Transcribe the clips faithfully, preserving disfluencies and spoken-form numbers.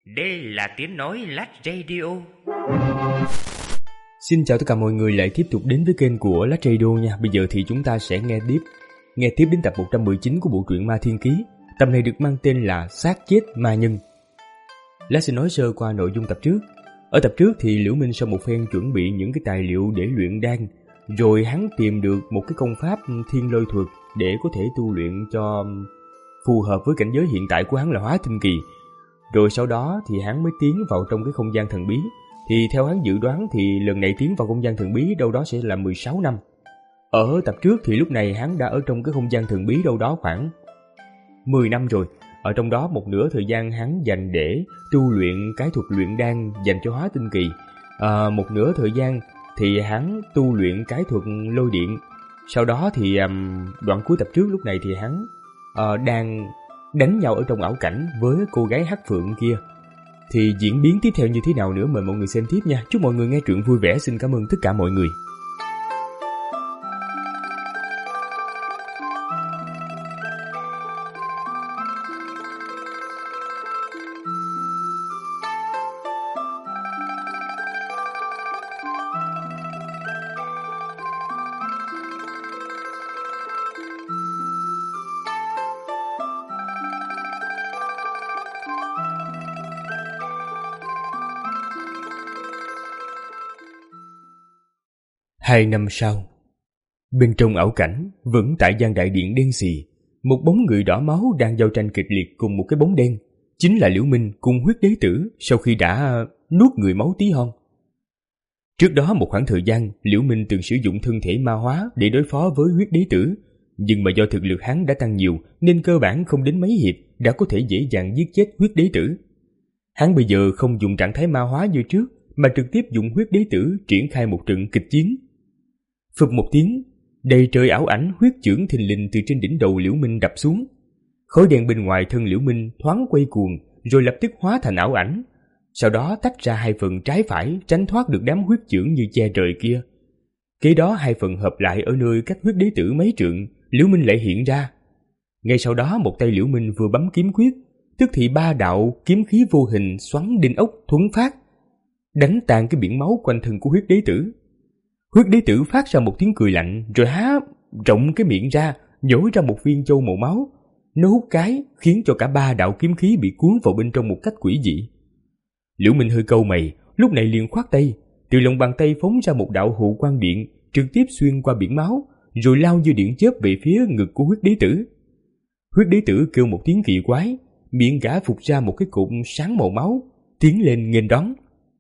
Đây là tiếng nói Lát Radio. Xin chào tất cả mọi người lại tiếp tục đến với kênh của Lát Radio nha. Bây giờ thì chúng ta sẽ nghe tiếp Nghe tiếp đến tập một trăm mười chín của bộ truyện Ma Thiên Ký. Tập này được mang tên là Xác Chết Ma Nhân. Lát xin nói sơ qua nội dung tập trước. Ở tập trước thì Liễu Minh sau một phen chuẩn bị những cái tài liệu để luyện đan, rồi hắn tìm được một cái công pháp thiên lôi thuật để có thể tu luyện cho phù hợp với cảnh giới hiện tại của hắn là hóa tinh kỳ. Rồi sau đó thì hắn mới tiến vào trong cái không gian thần bí. Thì theo hắn dự đoán thì lần này tiến vào không gian thần bí đâu đó sẽ là mười sáu năm. Ở tập trước thì lúc này hắn đã ở trong cái không gian thần bí đâu đó khoảng mười năm rồi. Ở trong đó một nửa thời gian hắn dành để tu luyện cái thuật luyện đan dành cho hóa tinh kỳ. À, một nửa thời gian thì hắn tu luyện cái thuật lôi điện. Sau đó thì um, đoạn cuối tập trước lúc này thì hắn uh, đang đánh nhau ở trong ảo cảnh với cô gái hắc phượng kia. Thì diễn biến tiếp theo như thế nào nữa mời mọi người xem tiếp nha. Chúc mọi người nghe truyện vui vẻ. Xin cảm ơn tất cả mọi người. Hai năm sau, bên trong ảo cảnh, vẫn tại gian đại điện đen xì, một bóng người đỏ máu đang giao tranh kịch liệt cùng một cái bóng đen, chính là Liễu Minh cùng huyết đế tử sau khi đã nuốt người máu tí hon. Trước đó một khoảng thời gian, Liễu Minh từng sử dụng thân thể ma hóa để đối phó với huyết đế tử, nhưng mà do thực lực hắn đã tăng nhiều nên cơ bản không đến mấy hiệp đã có thể dễ dàng giết chết huyết đế tử. Hắn bây giờ không dùng trạng thái ma hóa như trước, mà trực tiếp dùng huyết đế tử triển khai một trận kịch chiến. Phụp một tiếng, đầy trời ảo ảnh huyết chưởng thình lình từ trên đỉnh đầu Liễu Minh đập xuống. Khói đen bên ngoài thân Liễu Minh thoáng quay cuồng, rồi lập tức hóa thành ảo ảnh. Sau đó tách ra hai phần trái phải tránh thoát được đám huyết chưởng như che trời kia. Kế đó hai phần hợp lại ở nơi cách huyết đế tử mấy trượng, Liễu Minh lại hiện ra. Ngay sau đó một tay Liễu Minh vừa bấm kiếm quyết, tức thì ba đạo kiếm khí vô hình xoắn đinh ốc thuấn phát, đánh tan cái biển máu quanh thân của huyết đế tử. Huyết đế tử phát ra một tiếng cười lạnh, rồi há rộng cái miệng ra, nhổ ra một viên châu màu máu. Nó hút cái, khiến cho cả ba đạo kiếm khí bị cuốn vào bên trong một cách quỷ dị. Liễu Minh hơi cau mày, lúc này liền khoát tay, từ lòng bàn tay phóng ra một đạo hụ quang điện, trực tiếp xuyên qua biển máu, rồi lao như điện chớp về phía ngực của huyết đế tử. Huyết đế tử kêu một tiếng kỳ quái, miệng gã phụt ra một cái cụm sáng màu máu, tiến lên nghênh đón.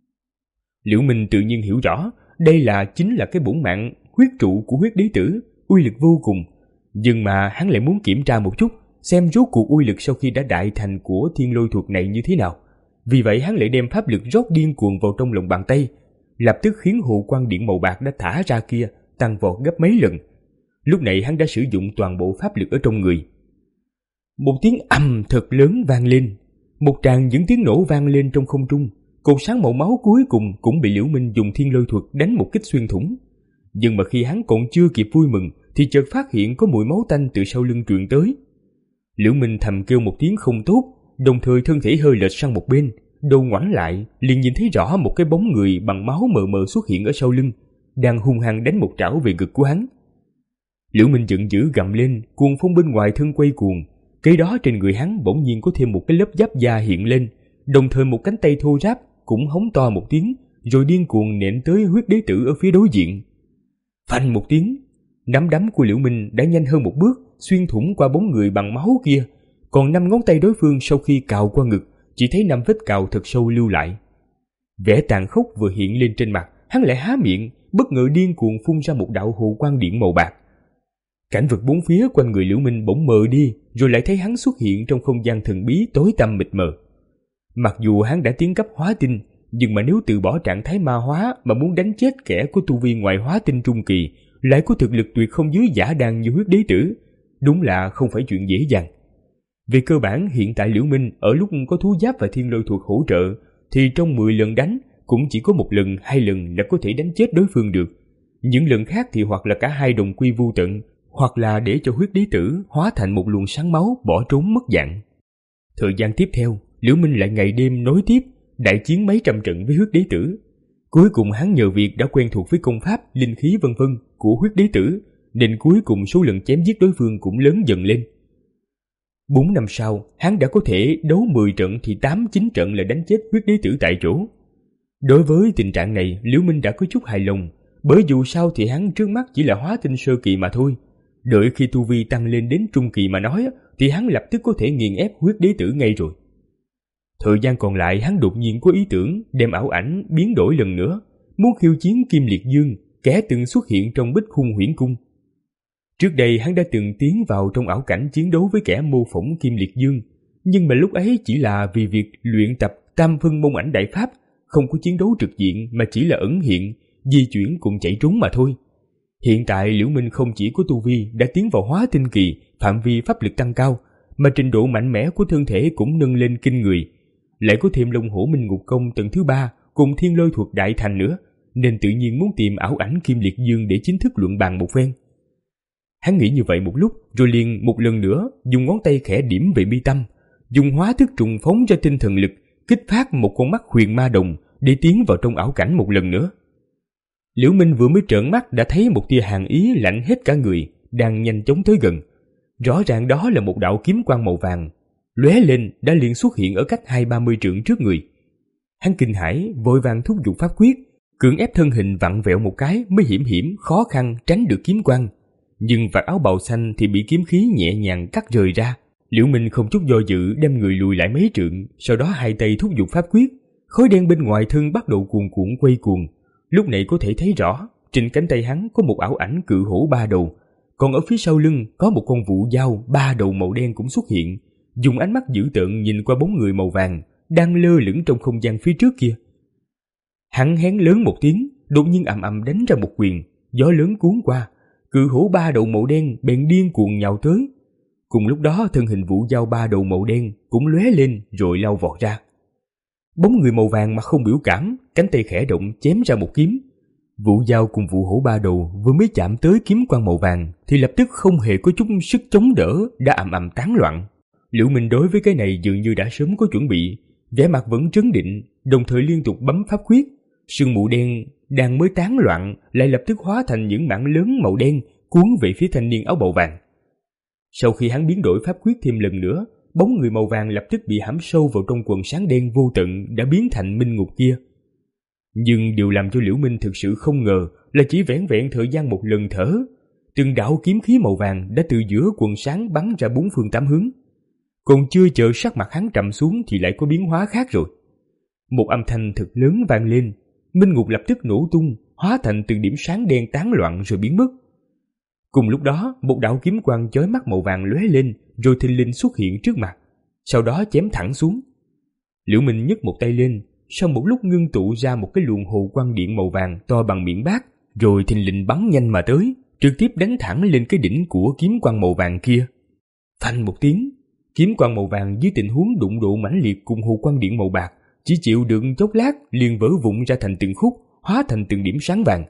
Liễu Minh tự nhiên hiểu rõ, đây là chính là cái bổn mạng huyết trụ của huyết đế tử, uy lực vô cùng. Nhưng mà hắn lại muốn kiểm tra một chút, xem rốt cuộc uy lực sau khi đã đại thành của thiên lôi thuật này như thế nào. Vì vậy hắn lại đem pháp lực rót điên cuồng vào trong lòng bàn tay, lập tức khiến hụ quang điện màu bạc đã thả ra kia tăng vọt gấp mấy lần. Lúc này hắn đã sử dụng toàn bộ pháp lực ở trong người. Một tiếng ầm thật lớn vang lên, một tràng những tiếng nổ vang lên trong không trung. Cột sáng màu máu cuối cùng cũng bị Liễu Minh dùng thiên lôi thuật đánh một kích xuyên thủng. Nhưng mà khi hắn còn chưa kịp vui mừng thì chợt phát hiện có mùi máu tanh từ sau lưng truyền tới. Liễu Minh thầm kêu một tiếng không tốt, đồng thời thân thể hơi lệch sang một bên, đầu ngoảnh lại liền nhìn thấy rõ một cái bóng người bằng máu mờ mờ xuất hiện ở sau lưng, đang hung hăng đánh một trảo về ngực của hắn. Liễu Minh giận dữ gầm lên, cuồng phong bên ngoài thân quay cuồng. Kế đó trên người hắn bỗng nhiên có thêm một cái lớp giáp da hiện lên, đồng thời một cánh tay thô ráp cũng hống to một tiếng, rồi điên cuồng nện tới huyết đế tử ở phía đối diện. Phanh một tiếng, nắm đấm của Liễu Minh đã nhanh hơn một bước, xuyên thủng qua bóng người bằng máu kia. Còn năm ngón tay đối phương sau khi cào qua ngực, chỉ thấy năm vết cào thật sâu lưu lại. Vẻ tàn khốc vừa hiện lên trên mặt, hắn lại há miệng, bất ngờ điên cuồng phun ra một đạo hù quang điện màu bạc. Cảnh vật bốn phía quanh người Liễu Minh bỗng mờ đi, rồi lại thấy hắn xuất hiện trong không gian thần bí tối tăm mịt mờ. Mặc dù hắn đã tiến cấp hóa tinh, nhưng mà nếu từ bỏ trạng thái ma hóa mà muốn đánh chết kẻ có tu vi ngoài hóa tinh trung kỳ, lại có thực lực tuyệt không dưới giả đàn như huyết đế tử, đúng là không phải chuyện dễ dàng. Về cơ bản hiện tại Liễu Minh ở lúc có thú giáp và thiên lôi thuật hỗ trợ, thì trong mười lần đánh cũng chỉ có một lần hai lần là có thể đánh chết đối phương được. Những lần khác thì hoặc là cả hai đồng quy vu tận, hoặc là để cho huyết đế tử hóa thành một luồng sáng máu bỏ trốn mất dạng. Thời gian tiếp theo, Liễu Minh lại ngày đêm nối tiếp đại chiến mấy trăm trận với huyết đế tử. Cuối cùng hắn nhờ việc đã quen thuộc với công pháp, linh khí vân vân của huyết đế tử, nên cuối cùng số lần chém giết đối phương cũng lớn dần lên. Bốn năm sau, hắn đã có thể đấu mười trận thì tám chín trận là đánh chết huyết đế tử tại chỗ. Đối với tình trạng này, Liễu Minh đã có chút hài lòng, bởi dù sao thì hắn trước mắt chỉ là hóa tinh sơ kỳ mà thôi. Đợi khi tu vi tăng lên đến trung kỳ mà nói thì hắn lập tức có thể nghiền ép huyết đế tử ngay rồi. Thời gian còn lại, hắn đột nhiên có ý tưởng đem ảo ảnh biến đổi lần nữa, muốn khiêu chiến Kim Liệt Dương, kẻ từng xuất hiện trong Bích Khung Huyễn Cung. Trước đây hắn đã từng tiến vào trong ảo cảnh chiến đấu với kẻ mô phỏng Kim Liệt Dương, nhưng mà lúc ấy chỉ là vì việc luyện tập tam phân môn ảnh đại pháp, không có chiến đấu trực diện mà chỉ là ẩn hiện, di chuyển cùng chạy trốn mà thôi. Hiện tại Liễu Minh không chỉ có tu vi đã tiến vào hóa tinh kỳ, phạm vi pháp lực tăng cao, mà trình độ mạnh mẽ của thân thể cũng nâng lên kinh người. Lại có thêm Long Hổ Minh Ngục Công tầng thứ ba cùng Thiên Lôi Thuật đại thành nữa, nên tự nhiên muốn tìm ảo ảnh Kim Liệt Dương để chính thức luận bàn một phen. Hắn nghĩ như vậy một lúc, rồi liền một lần nữa dùng ngón tay khẽ điểm về mi tâm, dùng hóa thức trùng phóng ra tinh thần lực, kích phát một con mắt huyền ma đồng để tiến vào trong ảo cảnh một lần nữa. Liễu Minh vừa mới trợn mắt đã thấy một tia hàn ý lạnh hết cả người đang nhanh chóng tới gần. Rõ ràng đó là một đạo kiếm quang màu vàng, lóe lên đã liền xuất hiện ở cách hai ba mươi trượng trước người. Hắn kinh hãi, vội vàng thúc giục pháp quyết, cưỡng ép thân hình vặn vẹo một cái mới hiểm hiểm khó khăn tránh được kiếm quang. Nhưng vạt áo bào xanh thì bị kiếm khí nhẹ nhàng cắt rời ra. Liễu Minh không chút do dự đem người lùi lại mấy trượng, sau đó hai tay thúc giục pháp quyết, khói đen bên ngoài thân bắt đầu cuồn cuộn quay cuồng. Lúc này có thể thấy rõ, trên cánh tay hắn có một ảo ảnh cự hổ ba đầu, còn ở phía sau lưng có một con vũ dao ba đầu màu đen cũng xuất hiện, dùng ánh mắt dữ tợn nhìn qua bóng người màu vàng đang lơ lửng trong không gian phía trước kia. Hắn hét lớn một tiếng, đột nhiên ầm ầm đánh ra một quyền, gió lớn cuốn qua, cự hổ ba đầu màu đen bèn điên cuồng nhào tới. Cùng lúc đó thân hình vũ dao ba đầu màu đen cũng lóe lên rồi lao vọt ra. Bóng người màu vàng mà không biểu cảm, cánh tay khẽ động chém ra một kiếm. Vũ dao cùng vũ hổ ba đầu vừa mới chạm tới kiếm quang màu vàng thì lập tức không hề có chút sức chống đỡ, đã ầm ầm tán loạn. Liễu Minh đối với cái này dường như đã sớm có chuẩn bị, vẻ mặt vẫn trấn định, đồng thời liên tục bấm pháp quyết. Sương mù đen đang mới tán loạn lại lập tức hóa thành những mảng lớn màu đen cuốn về phía thanh niên áo bào vàng. Sau khi hắn biến đổi pháp quyết thêm lần nữa, bóng người màu vàng lập tức bị hãm sâu vào trong quần sáng đen vô tận đã biến thành minh ngục kia. Nhưng điều làm cho Liễu Minh thực sự không ngờ là chỉ vẻn vẹn thời gian một lần thở, từng đạo kiếm khí màu vàng đã từ giữa quần sáng bắn ra bốn phương tám hướng. Còn chưa chờ sắc mặt hắn trầm xuống thì lại có biến hóa khác rồi. Một âm thanh thật lớn vang lên, minh ngục lập tức nổ tung, hóa thành từng điểm sáng đen tán loạn rồi biến mất. Cùng lúc đó, một đạo kiếm quang chói mắt màu vàng lóe lên, rồi thình lình xuất hiện trước mặt, sau đó chém thẳng xuống. Liễu Minh nhấc một tay lên, sau một lúc ngưng tụ ra một cái luồng hồ quang điện màu vàng to bằng miệng bát, rồi thình lình bắn nhanh mà tới, trực tiếp đánh thẳng lên cái đỉnh của kiếm quang màu vàng kia. Phanh một tiếng, kiếm quang màu vàng dưới tình huống đụng độ mãnh liệt cùng hồ quang điện màu bạc, chỉ chịu được chốc lát liền vỡ vụn ra thành từng khúc, hóa thành từng điểm sáng vàng.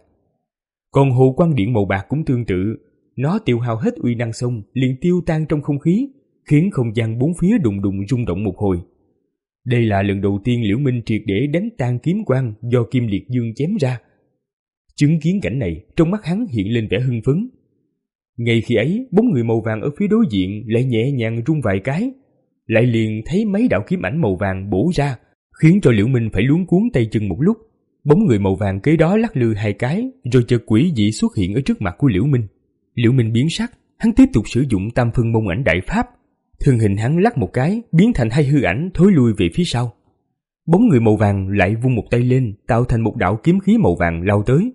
Còn hồ quang điện màu bạc cũng tương tự, nó tiêu hao hết uy năng xong liền tiêu tan trong không khí, khiến không gian bốn phía đùng đùng rung động một hồi. Đây là lần đầu tiên Liễu Minh triệt để đánh tan kiếm quang do Kim Liệt Dương chém ra. Chứng kiến cảnh này, trong mắt hắn hiện lên vẻ hưng phấn. Ngay khi ấy, bóng người màu vàng ở phía đối diện lại nhẹ nhàng rung vài cái, lại liền thấy mấy đạo kiếm ảnh màu vàng bổ ra, khiến cho Liễu Minh phải luống cuống tay chân một lúc. Bóng người màu vàng kế đó lắc lư hai cái, rồi chợt quỷ dị xuất hiện ở trước mặt của Liễu Minh. Liễu Minh biến sắc, hắn tiếp tục sử dụng tam phân môn ảnh đại pháp, thân hình hắn lắc một cái, biến thành hai hư ảnh thối lui về phía sau. Bóng người màu vàng lại vung một tay lên, tạo thành một đạo kiếm khí màu vàng lao tới.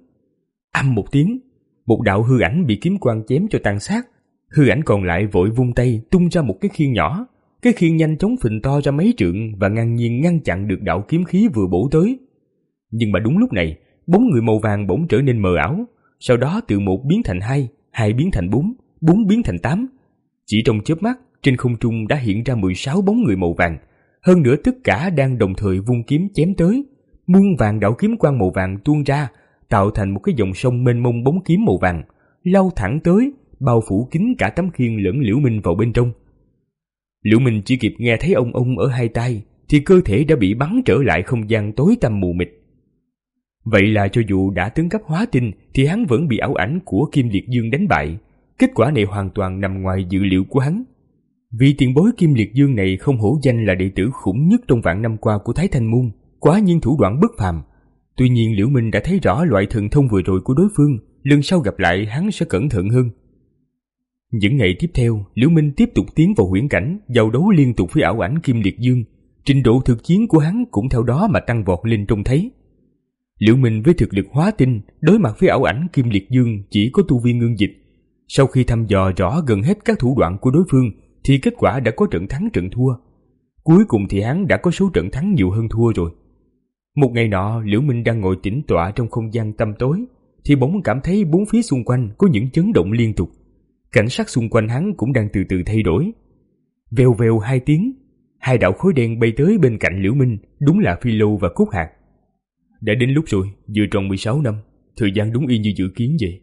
Âm một tiếng, một đạo hư ảnh bị kiếm quang chém cho tan xác. Hư ảnh còn lại vội vung tay tung ra một cái khiên nhỏ, cái khiên nhanh chóng phình to ra mấy trượng và ngang nhiên ngăn chặn được đạo kiếm khí vừa bổ tới. Nhưng mà đúng lúc này, bóng người màu vàng bỗng trở nên mờ ảo, sau đó từ một biến thành hai, hai biến thành bốn, bốn biến thành tám. Chỉ trong chớp mắt, trên không trung đã hiện ra mười sáu bóng người màu vàng, hơn nữa tất cả đang đồng thời vung kiếm chém tới. Muôn vàng đạo kiếm quang màu vàng tuôn ra, tạo thành một cái dòng sông mênh mông bóng kiếm màu vàng, lao thẳng tới, bao phủ kín cả tấm khiên lẫn Liễu Minh vào bên trong. Liễu Minh chỉ kịp nghe thấy ông ông ở hai tai, thì cơ thể đã bị bắn trở lại không gian tối tăm mù mịt. Vậy là cho dù đã tấn cấp hóa tinh thì hắn vẫn bị ảo ảnh của Kim Liệt Dương đánh bại. Kết quả này hoàn toàn nằm ngoài dự liệu của hắn. Vị tiền bối Kim Liệt Dương này không hổ danh là đệ tử khủng nhất trong vạn năm qua của Thái Thanh Môn, quá nhiên thủ đoạn bất phàm. Tuy nhiên Liễu Minh đã thấy rõ loại thần thông vừa rồi của đối phương, lần sau gặp lại hắn sẽ cẩn thận hơn. Những ngày tiếp theo, Liễu Minh tiếp tục tiến vào huyễn cảnh, giao đấu liên tục với ảo ảnh Kim Liệt Dương. Trình độ thực chiến của hắn cũng theo đó mà tăng vọt lên trông thấy. Liễu Minh với thực lực hóa tinh đối mặt với ảo ảnh Kim Liệt Dương chỉ có tu vi ngưng dịch. Sau khi thăm dò rõ gần hết các thủ đoạn của đối phương thì kết quả đã có trận thắng trận thua. Cuối cùng thì hắn đã có số trận thắng nhiều hơn thua rồi. Một ngày nọ, Liễu Minh đang ngồi tĩnh tọa trong không gian tăm tối thì bỗng cảm thấy bốn phía xung quanh có những chấn động liên tục. Cảnh sắc xung quanh hắn cũng đang từ từ thay đổi. Vèo vèo hai tiếng, hai đạo khối đen bay tới bên cạnh Liễu Minh, đúng là Phi Lâu và Cốt Hạc. Đã đến lúc rồi, vừa tròn mười sáu năm, thời gian đúng y như dự kiến vậy.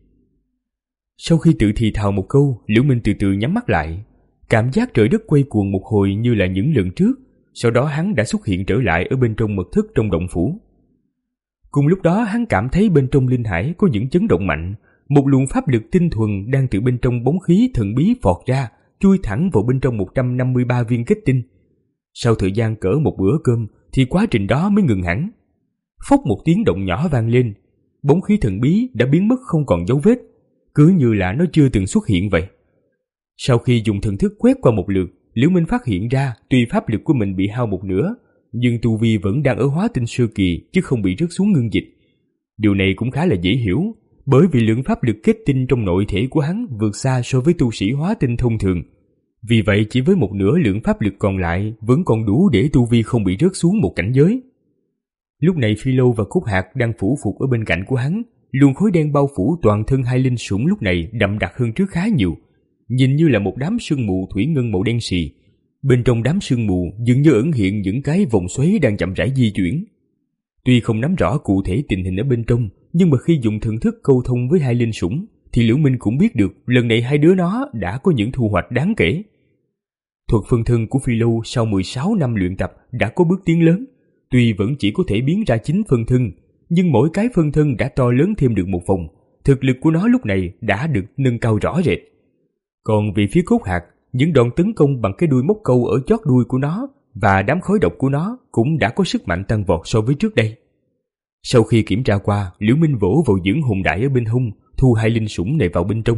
Sau khi tự thì thào một câu, Liễu Minh từ từ nhắm mắt lại. Cảm giác trời đất quay cuồng một hồi như là những lần trước, sau đó hắn đã xuất hiện trở lại ở bên trong mật thất trong động phủ. Cùng lúc đó hắn cảm thấy bên trong linh hải có những chấn động mạnh, một luồng pháp lực tinh thuần đang từ bên trong bóng khí thần bí phọt ra, chui thẳng vào bên trong một trăm năm mươi ba viên kết tinh. Sau thời gian cỡ một bữa cơm thì quá trình đó mới ngừng hẳn. Phốc một tiếng động nhỏ vang lên, bóng khí thần bí đã biến mất không còn dấu vết, cứ như là nó chưa từng xuất hiện vậy. Sau khi dùng thần thức quét qua một lượt, Liễu Minh phát hiện ra tuy pháp lực của mình bị hao một nửa, nhưng tu vi vẫn đang ở hóa tinh sơ kỳ chứ không bị rớt xuống ngưng dịch. Điều này cũng khá là dễ hiểu, bởi vì lượng pháp lực kết tinh trong nội thể của hắn vượt xa so với tu sĩ hóa tinh thông thường. Vì vậy chỉ với một nửa lượng pháp lực còn lại vẫn còn đủ để tu vi không bị rớt xuống một cảnh giới. Lúc này Phi Lâu và Cốt Hạc đang phủ phục ở bên cạnh của hắn, luồng khối đen bao phủ toàn thân hai linh sủng lúc này đậm đặc hơn trước khá nhiều, nhìn như là một đám sương mù thủy ngân màu đen xì. Bên trong đám sương mù dường như ẩn hiện những cái vòng xoáy đang chậm rãi di chuyển. Tuy không nắm rõ cụ thể tình hình ở bên trong, nhưng mà khi dùng thần thức câu thông với hai linh sủng thì Liễu Minh cũng biết được lần này hai đứa nó đã có những thu hoạch đáng kể. Thuật phân thân của Phi Lâu sau mười sáu năm luyện tập đã có bước tiến lớn. Tuy vẫn chỉ có thể biến ra chín phân thân, nhưng mỗi cái phân thân đã to lớn thêm được một vòng, thực lực của nó lúc này đã được nâng cao rõ rệt. Còn về phía Cốt Hạc, những đòn tấn công bằng cái đuôi móc câu ở chót đuôi của nó và đám khói độc của nó cũng đã có sức mạnh tăng vọt so với trước đây. Sau khi kiểm tra qua, Liễu Minh vỗ vào dưỡng hồn đại ở bên hông, thu hai linh sủng này vào bên trong.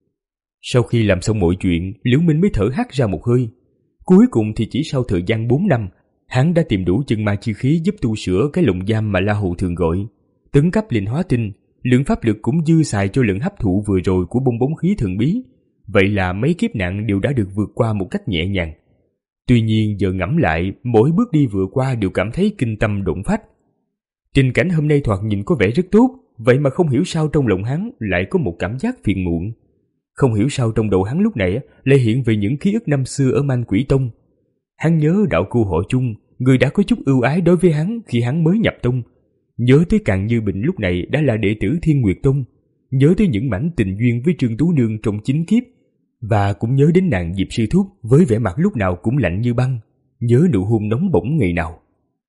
Sau khi làm xong mọi chuyện, Liễu Minh mới thở hắt ra một hơi. Cuối cùng thì chỉ sau thời gian bốn năm, hắn đã tìm đủ chân ma chi khí giúp tu sửa cái lồng giam mà La Hầu thường gọi. Tấn cấp lên hóa tinh, lượng pháp lực cũng dư xài cho lượng hấp thụ vừa rồi của bong bóng khí thần bí. Vậy là mấy kiếp nạn đều đã được vượt qua một cách nhẹ nhàng. Tuy nhiên giờ ngẫm lại, mỗi bước đi vừa qua đều cảm thấy kinh tâm động phách. Tình cảnh hôm nay thoạt nhìn có vẻ rất tốt, vậy mà không hiểu sao trong lòng hắn lại có một cảm giác phiền muộn. Không hiểu sao trong đầu hắn lúc này lại hiện về những ký ức năm xưa ở Man Quỷ Tông. Hắn nhớ đạo cô họ Chung, người đã có chút ưu ái đối với hắn khi hắn mới nhập tông. Nhớ tới Càn Như Bình lúc này đã là đệ tử Thiên Nguyệt Tông. Nhớ tới những mảnh tình duyên với Trương Tú Nương trong chính kiếp. Và cũng nhớ đến nàng Diệp Sư Thúc với vẻ mặt lúc nào cũng lạnh như băng. Nhớ nụ hôn nóng bỏng ngày nào.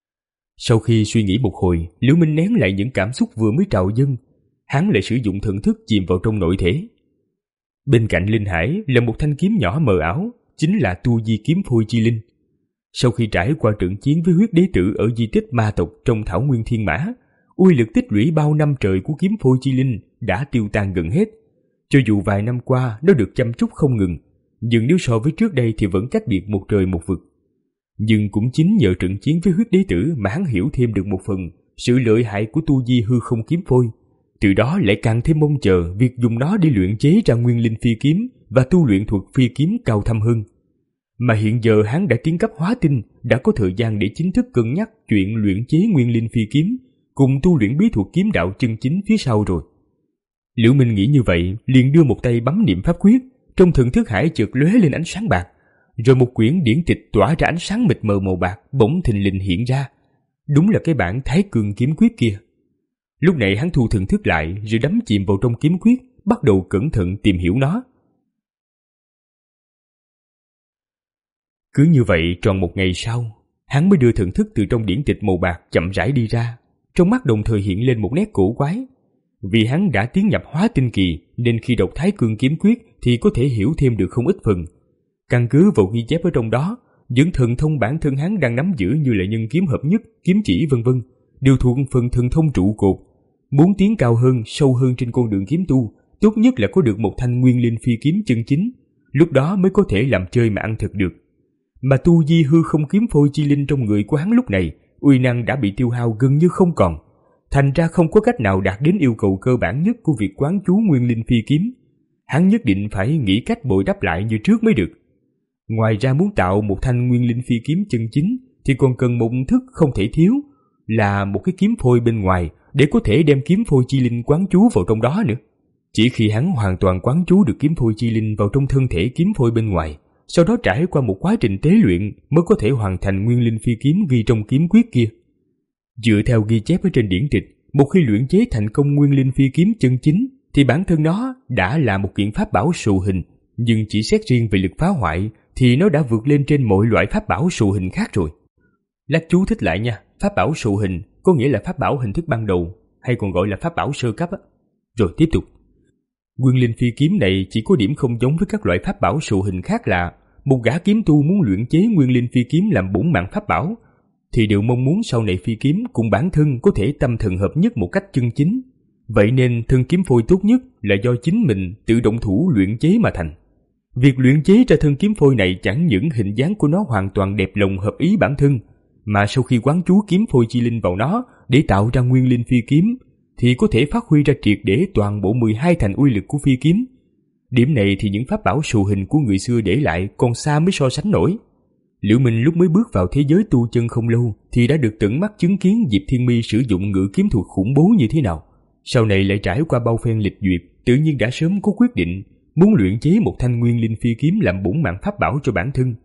Sau khi suy nghĩ một hồi, Liễu Minh nén lại những cảm xúc vừa mới trào dâng. Hắn lại sử dụng thần thức chìm vào trong nội thể. Bên cạnh linh hải là một thanh kiếm nhỏ mờ ảo, chính là Tu Di Kiếm Phôi Chi Linh. Sau khi trải qua trận chiến với huyết đế tử ở di tích ma tộc trong Thảo Nguyên Thiên Mã, uy lực tích lũy bao năm trời của kiếm Phôi Chi Linh đã tiêu tan gần hết. Cho dù vài năm qua nó được chăm chút không ngừng, nhưng nếu so với trước đây thì vẫn cách biệt một trời một vực. Nhưng cũng chính nhờ trận chiến với huyết đế tử mà hắn hiểu thêm được một phần sự lợi hại của Tu Di Hư Không Kiếm Phôi. Từ đó lại càng thêm mong chờ việc dùng nó để luyện chế ra nguyên linh phi kiếm và tu luyện thuật phi kiếm cao thâm hơn. Mà hiện giờ hắn đã tiến cấp hóa tinh, đã có thời gian để chính thức cân nhắc chuyện luyện chế nguyên linh phi kiếm cùng tu luyện bí thuật kiếm đạo chân chính phía sau rồi. Liễu Minh nghĩ như vậy, liền đưa một tay bấm niệm pháp quyết, trong thần thức hải chợt lóe lên ánh sáng bạc, rồi một quyển điển tịch tỏa ra ánh sáng mịt mờ màu bạc bỗng thình lình hiện ra. Đúng là cái bản Thái Cương kiếm quyết kia. Lúc này hắn thu thần thức lại rồi đắm chìm vào trong kiếm quyết, bắt đầu cẩn thận tìm hiểu nó. Cứ như vậy tròn một ngày sau, Hắn mới đưa thần thức từ trong điển tịch màu bạc chậm rãi đi ra, trong mắt đồng thời hiện lên một nét cổ quái. Vì hắn đã tiến nhập hóa tinh kỳ nên khi đọc Thái Cương Kiếm Quyết thì có thể hiểu thêm được không ít phần. Căn cứ vào ghi chép ở trong đó, những thần thông bản thân hắn đang nắm giữ như là nhân kiếm hợp nhất, kiếm chỉ vân vân đều thuộc phần thần thông trụ cột. Muốn tiến cao hơn, sâu hơn trên con đường kiếm tu, tốt nhất là có được một thanh nguyên linh phi kiếm chân chính, lúc đó mới có thể làm chơi mà ăn thực được. Mà tu vi hư không kiếm phôi chi linh trong người của hắn lúc này, uy năng đã bị tiêu hao gần như không còn, thành ra không có cách nào đạt đến yêu cầu cơ bản nhất của việc quán chú nguyên linh phi kiếm. Hắn nhất định phải nghĩ cách bồi đắp lại như trước mới được. Ngoài ra muốn tạo một thanh nguyên linh phi kiếm chân chính thì còn cần một thức không thể thiếu, là một cái kiếm phôi bên ngoài để có thể đem kiếm phôi chi linh quán chú vào trong đó nữa. Chỉ khi hắn hoàn toàn quán chú được kiếm phôi chi linh vào trong thân thể kiếm phôi bên ngoài, sau đó trải qua một quá trình tế luyện mới có thể hoàn thành nguyên linh phi kiếm ghi trong kiếm quyết kia. Dựa theo ghi chép ở trên điển tịch, một khi luyện chế thành công nguyên linh phi kiếm chân chính thì bản thân nó đã là một kiện pháp bảo sù hình, nhưng chỉ xét riêng về lực phá hoại thì nó đã vượt lên trên mọi loại pháp bảo sù hình khác rồi. Lát chú thích lại nha, pháp bảo sù hình có nghĩa là pháp bảo hình thức ban đầu, hay còn gọi là pháp bảo sơ cấp á. Rồi tiếp tục. Nguyên linh phi kiếm này chỉ có điểm không giống với các loại pháp bảo sù hình khác là một gã kiếm tu muốn luyện chế nguyên linh phi kiếm làm bổn mạng pháp bảo thì đều mong muốn sau này phi kiếm cùng bản thân có thể tâm thần hợp nhất một cách chân chính. Vậy nên thân kiếm phôi tốt nhất là do chính mình tự động thủ luyện chế mà thành. Việc luyện chế ra thân kiếm phôi này chẳng những hình dáng của nó hoàn toàn đẹp lòng hợp ý bản thân, mà sau khi quán chú kiếm phôi chi linh vào nó để tạo ra nguyên linh phi kiếm thì có thể phát huy ra triệt để toàn bộ mười hai thành uy lực của phi kiếm. Điểm này thì những pháp bảo sù hình của người xưa để lại còn xa mới so sánh nổi. Liễu Minh lúc mới bước vào thế giới tu chân không lâu thì đã được tận mắt chứng kiến Diệp Thiên Mi sử dụng ngự kiếm thuật khủng bố như thế nào. Sau này lại trải qua bao phen lịch duyệt, tự nhiên đã sớm có quyết định muốn luyện chế một thanh nguyên linh phi kiếm làm bổn mạng pháp bảo cho bản thân.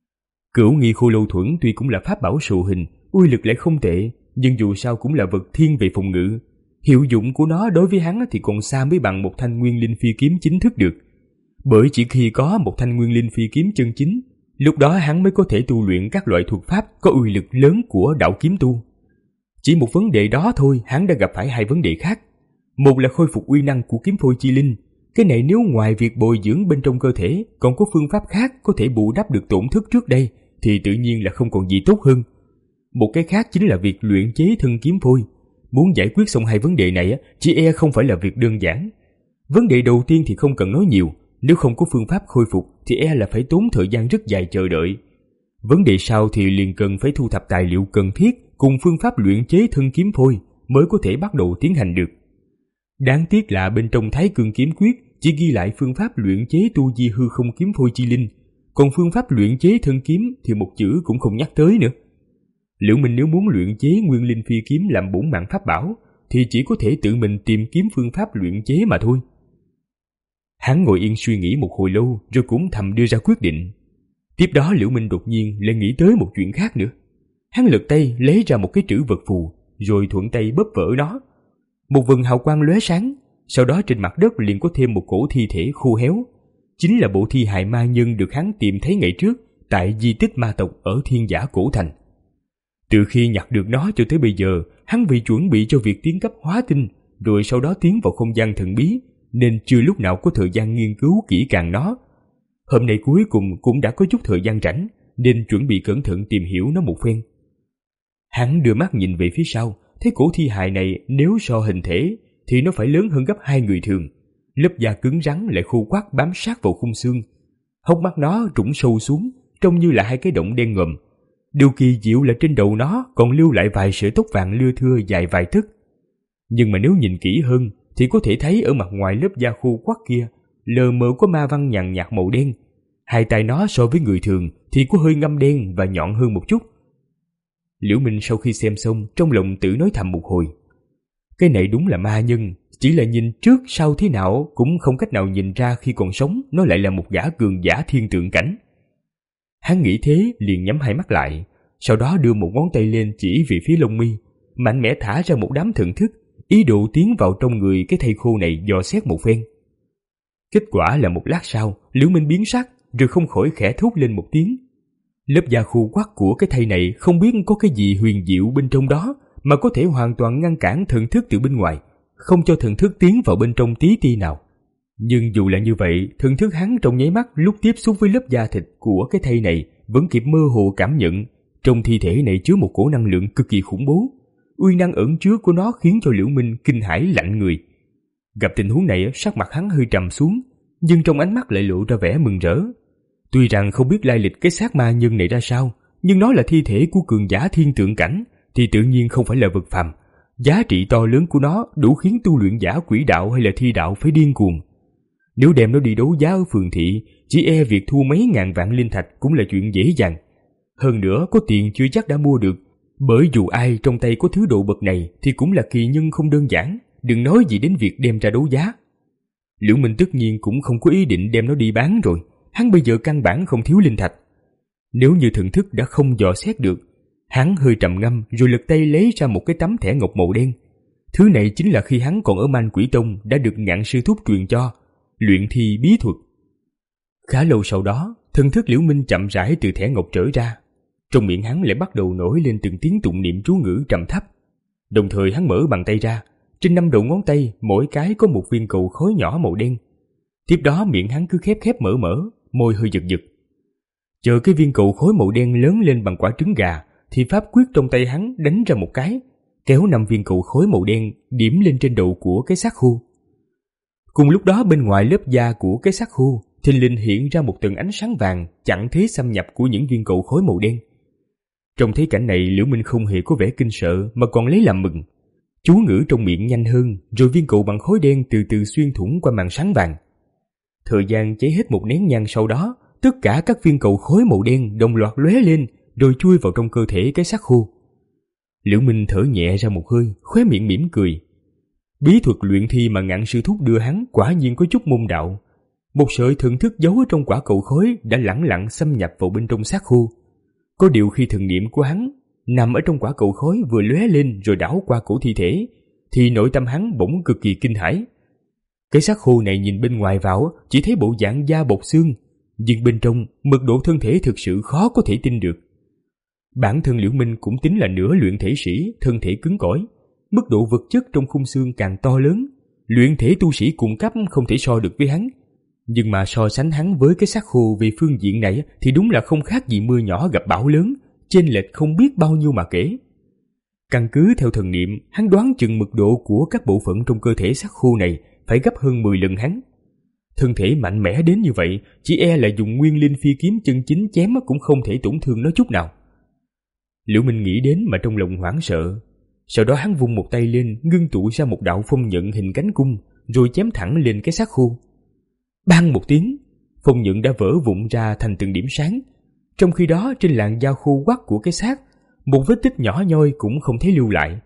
Cửu Nghi Khô Lâu Thuẫn tuy cũng là pháp bảo sù hình, uy lực lại không tệ, nhưng dù sao cũng là vật thiên về phòng ngự. Hiệu dụng của nó đối với hắn thì còn xa mới bằng một thanh nguyên linh phi kiếm chính thức được. Bởi chỉ khi có một thanh nguyên linh phi kiếm chân chính, lúc đó hắn mới có thể tu luyện các loại thuật pháp có uy lực lớn của đạo kiếm tu. Chỉ một vấn đề đó thôi, hắn đã gặp phải hai vấn đề khác. Một là khôi phục uy năng của kiếm phôi chi linh. Cái này nếu ngoài việc bồi dưỡng bên trong cơ thể còn có phương pháp khác có thể bù đắp được tổn thất trước đây thì tự nhiên là không còn gì tốt hơn. Một cái khác chính là việc luyện chế thân kiếm phôi. Muốn giải quyết xong hai vấn đề này chỉ e không phải là việc đơn giản. Vấn đề đầu tiên thì không cần nói nhiều, nếu không có phương pháp khôi phục thì e là phải tốn thời gian rất dài chờ đợi. Vấn đề sau thì liền cần phải thu thập tài liệu cần thiết cùng phương pháp luyện chế thân kiếm phôi mới có thể bắt đầu tiến hành được. Đáng tiếc là bên trong Thái Cương Kiếm Quyết chỉ ghi lại phương pháp luyện chế tu di hư không kiếm phôi chi linh, còn phương pháp luyện chế thân kiếm thì một chữ cũng không nhắc tới nữa. Liễu Minh nếu muốn luyện chế nguyên linh phi kiếm làm bổn mạng pháp bảo thì chỉ có thể tự mình tìm kiếm phương pháp luyện chế mà thôi. Hắn ngồi yên suy nghĩ một hồi lâu rồi cũng thầm đưa ra quyết định. Tiếp đó Liễu Minh đột nhiên lại nghĩ tới một chuyện khác nữa. Hắn lật tay lấy ra một cái trữ vật phù rồi thuận tay bóp vỡ nó. Một vầng hào quang lóe sáng, sau đó trên mặt đất liền có thêm một cổ thi thể khô héo. Chính là bộ thi hài ma nhân được hắn tìm thấy ngày trước tại di tích ma tộc ở Thiên Giả Cổ Thành. Từ khi nhặt được nó cho tới bây giờ, hắn vì chuẩn bị cho việc tiến cấp hóa tinh, rồi sau đó tiến vào không gian thần bí, nên chưa lúc nào có thời gian nghiên cứu kỹ càng nó. Hôm nay cuối cùng cũng đã có chút thời gian rảnh, nên chuẩn bị cẩn thận tìm hiểu nó một phen. Hắn đưa mắt nhìn về phía sau, thấy cổ thi hài này nếu so hình thể thì nó phải lớn hơn gấp hai người thường. Lớp da cứng rắn lại khô quắt bám sát vào khung xương. Hốc mắt nó trũng sâu xuống, trông như là hai cái động đen ngòm. Điều kỳ diệu là trên đầu nó còn lưu lại vài sợi tóc vàng lưa thưa dài vài tấc. Nhưng mà nếu nhìn kỹ hơn thì có thể thấy ở mặt ngoài lớp da khô quắt kia lờ mờ có ma văn nhàn nhạt màu đen. Hai tay nó so với người thường thì có hơi ngăm đen và nhọn hơn một chút. Liễu Minh sau khi xem xong trong lòng tự nói thầm một hồi. Cái này đúng là ma nhân, chỉ là nhìn trước sau thế nào cũng không cách nào nhìn ra khi còn sống nó lại là một gã cường giả thiên tượng cảnh. Hắn nghĩ thế liền nhắm hai mắt lại, sau đó đưa một ngón tay lên chỉ về phía lông mi, mạnh mẽ thả ra một đám thần thức, ý đồ tiến vào trong người cái thây khô này dò xét một phen. Kết quả là một lát sau, Liễu Minh biến sắc rồi không khỏi khẽ thốt lên một tiếng. Lớp da khô quắc của cái thây này không biết có cái gì huyền diệu bên trong đó mà có thể hoàn toàn ngăn cản thần thức từ bên ngoài, không cho thần thức tiến vào bên trong tí ti nào. Nhưng dù là như vậy, thần thức hắn trong nháy mắt lúc tiếp xúc với lớp da thịt của cái thây này vẫn kịp mơ hồ cảm nhận trong thi thể này chứa một cổ năng lượng cực kỳ khủng bố. Uy năng ẩn chứa của nó khiến cho Liễu Minh kinh hãi lạnh người. Gặp tình huống này, sắc mặt hắn hơi trầm xuống, nhưng trong ánh mắt lại lộ ra vẻ mừng rỡ. Tuy rằng không biết lai lịch cái xác ma nhân này ra sao, nhưng nó là thi thể của cường giả thiên tượng cảnh thì tự nhiên không phải là vật phàm. Giá trị to lớn của nó đủ khiến tu luyện giả quỷ đạo hay là thi đạo phải điên cuồng. Nếu đem nó đi đấu giá ở phường thị, chỉ e việc thu mấy ngàn vạn linh thạch cũng là chuyện dễ dàng. Hơn nữa có tiền chưa chắc đã mua được, bởi dù ai trong tay có thứ độ bậc này thì cũng là kỳ nhân không đơn giản, đừng nói gì đến việc đem ra đấu giá. Liễu Minh tất nhiên cũng không có ý định đem nó đi bán rồi, hắn bây giờ căn bản không thiếu linh thạch. Nếu như thần thức đã không dò xét được, hắn hơi trầm ngâm rồi lật tay lấy ra một cái tấm thẻ ngọc màu đen. Thứ này chính là khi hắn còn ở Man Quỷ Tông đã được Ngạn sư thúc truyền cho, luyện thi bí thuật. Khá lâu sau đó, thần thức Liễu Minh chậm rãi từ thẻ ngọc trở ra. Trong miệng hắn lại bắt đầu nổi lên từng tiếng tụng niệm chú ngữ trầm thấp. Đồng thời hắn mở bàn tay ra, trên năm đầu ngón tay mỗi cái có một viên cầu khối nhỏ màu đen. Tiếp đó miệng hắn cứ khép khép mở mở, môi hơi giật giật. Chờ cái viên cầu khối màu đen lớn lên bằng quả trứng gà thì pháp quyết trong tay hắn đánh ra một cái, kéo năm viên cầu khối màu đen điểm lên trên đầu của cái xác khô. Cùng lúc đó bên ngoài lớp da của cái xác khô thình lình hiện ra một tầng ánh sáng vàng chặn thế xâm nhập của những viên cầu khối màu đen. Trong thấy cảnh này, Liễu Minh không hề có vẻ kinh sợ mà còn lấy làm mừng. Chú ngữ trong miệng nhanh hơn, rồi viên cầu bằng khối đen từ từ xuyên thủng qua màn sáng vàng. Thời gian cháy hết một nén nhang sau đó, tất cả các viên cầu khối màu đen đồng loạt lóe lên rồi chui vào trong cơ thể cái xác khô. Liễu Minh thở nhẹ ra một hơi, khóe miệng mỉm cười. Bí thuật luyện thi mà Ngạn sư thúc đưa hắn quả nhiên có chút môn đạo. Một sợi thần thức giấu ở trong quả cầu khối đã lẳng lặng xâm nhập vào bên trong xác khô. Có điều khi thần niệm của hắn nằm ở trong quả cầu khối vừa lóe lên rồi đảo qua cổ thi thể, thì nội tâm hắn bỗng cực kỳ kinh hãi. Cái xác khô này nhìn bên ngoài vào chỉ thấy bộ dạng da bọc xương, nhưng bên trong mật độ thân thể thực sự khó có thể tin được. Bản thân Liễu Minh cũng tính là nửa luyện thể sĩ, thân thể cứng cỏi, mức độ vật chất trong khung xương càng to lớn, luyện thể tu sĩ cung cấp không thể so được với hắn. Nhưng mà so sánh hắn với cái xác khô về phương diện này thì đúng là không khác gì mưa nhỏ gặp bão lớn, chênh lệch không biết bao nhiêu mà kể. Căn cứ theo thần niệm, hắn đoán chừng mật độ của các bộ phận trong cơ thể xác khô này phải gấp hơn mười lần hắn. Thân thể mạnh mẽ đến như vậy, chỉ e là dùng nguyên linh phi kiếm chân chính chém cũng không thể tổn thương nó chút nào. Liễu Minh nghĩ đến mà trong lòng hoảng sợ. Sau đó hắn vung một tay lên, ngưng tụ ra một đạo phong nhận hình cánh cung, rồi chém thẳng lên cái xác khô. Bang một tiếng, phong nhận đã vỡ vụn ra thành từng điểm sáng. Trong khi đó trên làn da khô quắc của cái xác, một vết tích nhỏ nhoi cũng không thấy lưu lại.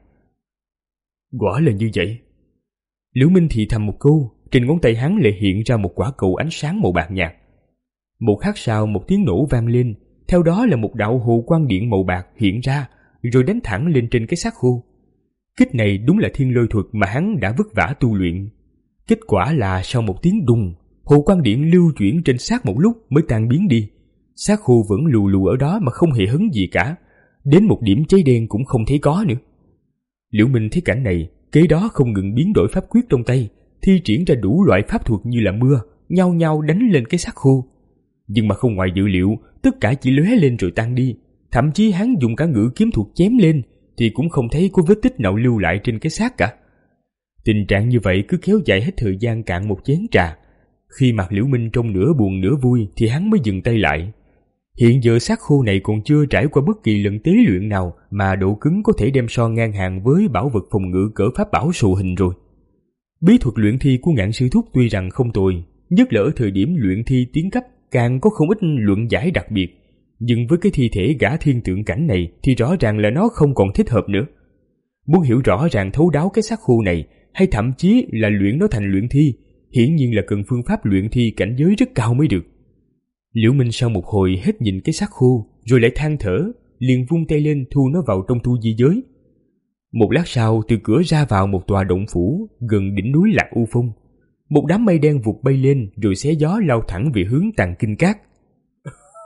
Quả là như vậy. Liễu Minh thì thầm một câu, trên ngón tay hắn lại hiện ra một quả cầu ánh sáng màu bạc nhạt. Một khắc sau một tiếng nổ vang lên, theo đó là một đạo hồ quang điện màu bạc hiện ra, rồi đánh thẳng lên trên cái xác khô. Kích này đúng là thiên lôi thuật mà hắn đã vất vả tu luyện. Kết quả là sau một tiếng đùng, hồ quang điện lưu chuyển trên xác một lúc mới tan biến đi. Xác khô vẫn lù lù ở đó mà không hề hấn gì cả, đến một điểm cháy đen cũng không thấy có nữa. Liễu Minh thấy cảnh này, kế đó không ngừng biến đổi pháp quyết trong tay, thi triển ra đủ loại pháp thuật như là mưa, nhau nhau đánh lên cái xác khô. Nhưng mà không ngoài dự liệu, tất cả chỉ lóe lên rồi tan đi. Thậm chí hắn dùng cả ngự kiếm thuật chém lên thì cũng không thấy có vết tích nào lưu lại trên cái xác cả. Tình trạng như vậy cứ kéo dài hết thời gian cạn một chén trà. Khi mặt Liễu Minh trong nửa buồn nửa vui thì hắn mới dừng tay lại. Hiện giờ xác khô này còn chưa trải qua bất kỳ lần tế luyện nào mà độ cứng có thể đem so ngang hàng với bảo vật phòng ngự cỡ pháp bảo sù hình rồi. Bí thuật luyện thi của Ngạn sư thúc tuy rằng không tồi, nhất là ở thời điểm luyện thi tiến cấp càng có không ít luận giải đặc biệt, nhưng với cái thi thể gã thiên tượng cảnh này thì rõ ràng là nó không còn thích hợp nữa. Muốn hiểu rõ ràng thấu đáo cái xác khô này, hay thậm chí là luyện nó thành luyện thi, hiển nhiên là cần phương pháp luyện thi cảnh giới rất cao mới được. Liễu Minh sau một hồi hết nhìn cái xác khô, rồi lại than thở, liền vung tay lên thu nó vào trong tu di giới. Một lát sau, từ cửa ra vào một tòa động phủ gần đỉnh núi Lạc U Phong, một đám mây đen vụt bay lên rồi xé gió lao thẳng về hướng Tàng Kinh Các.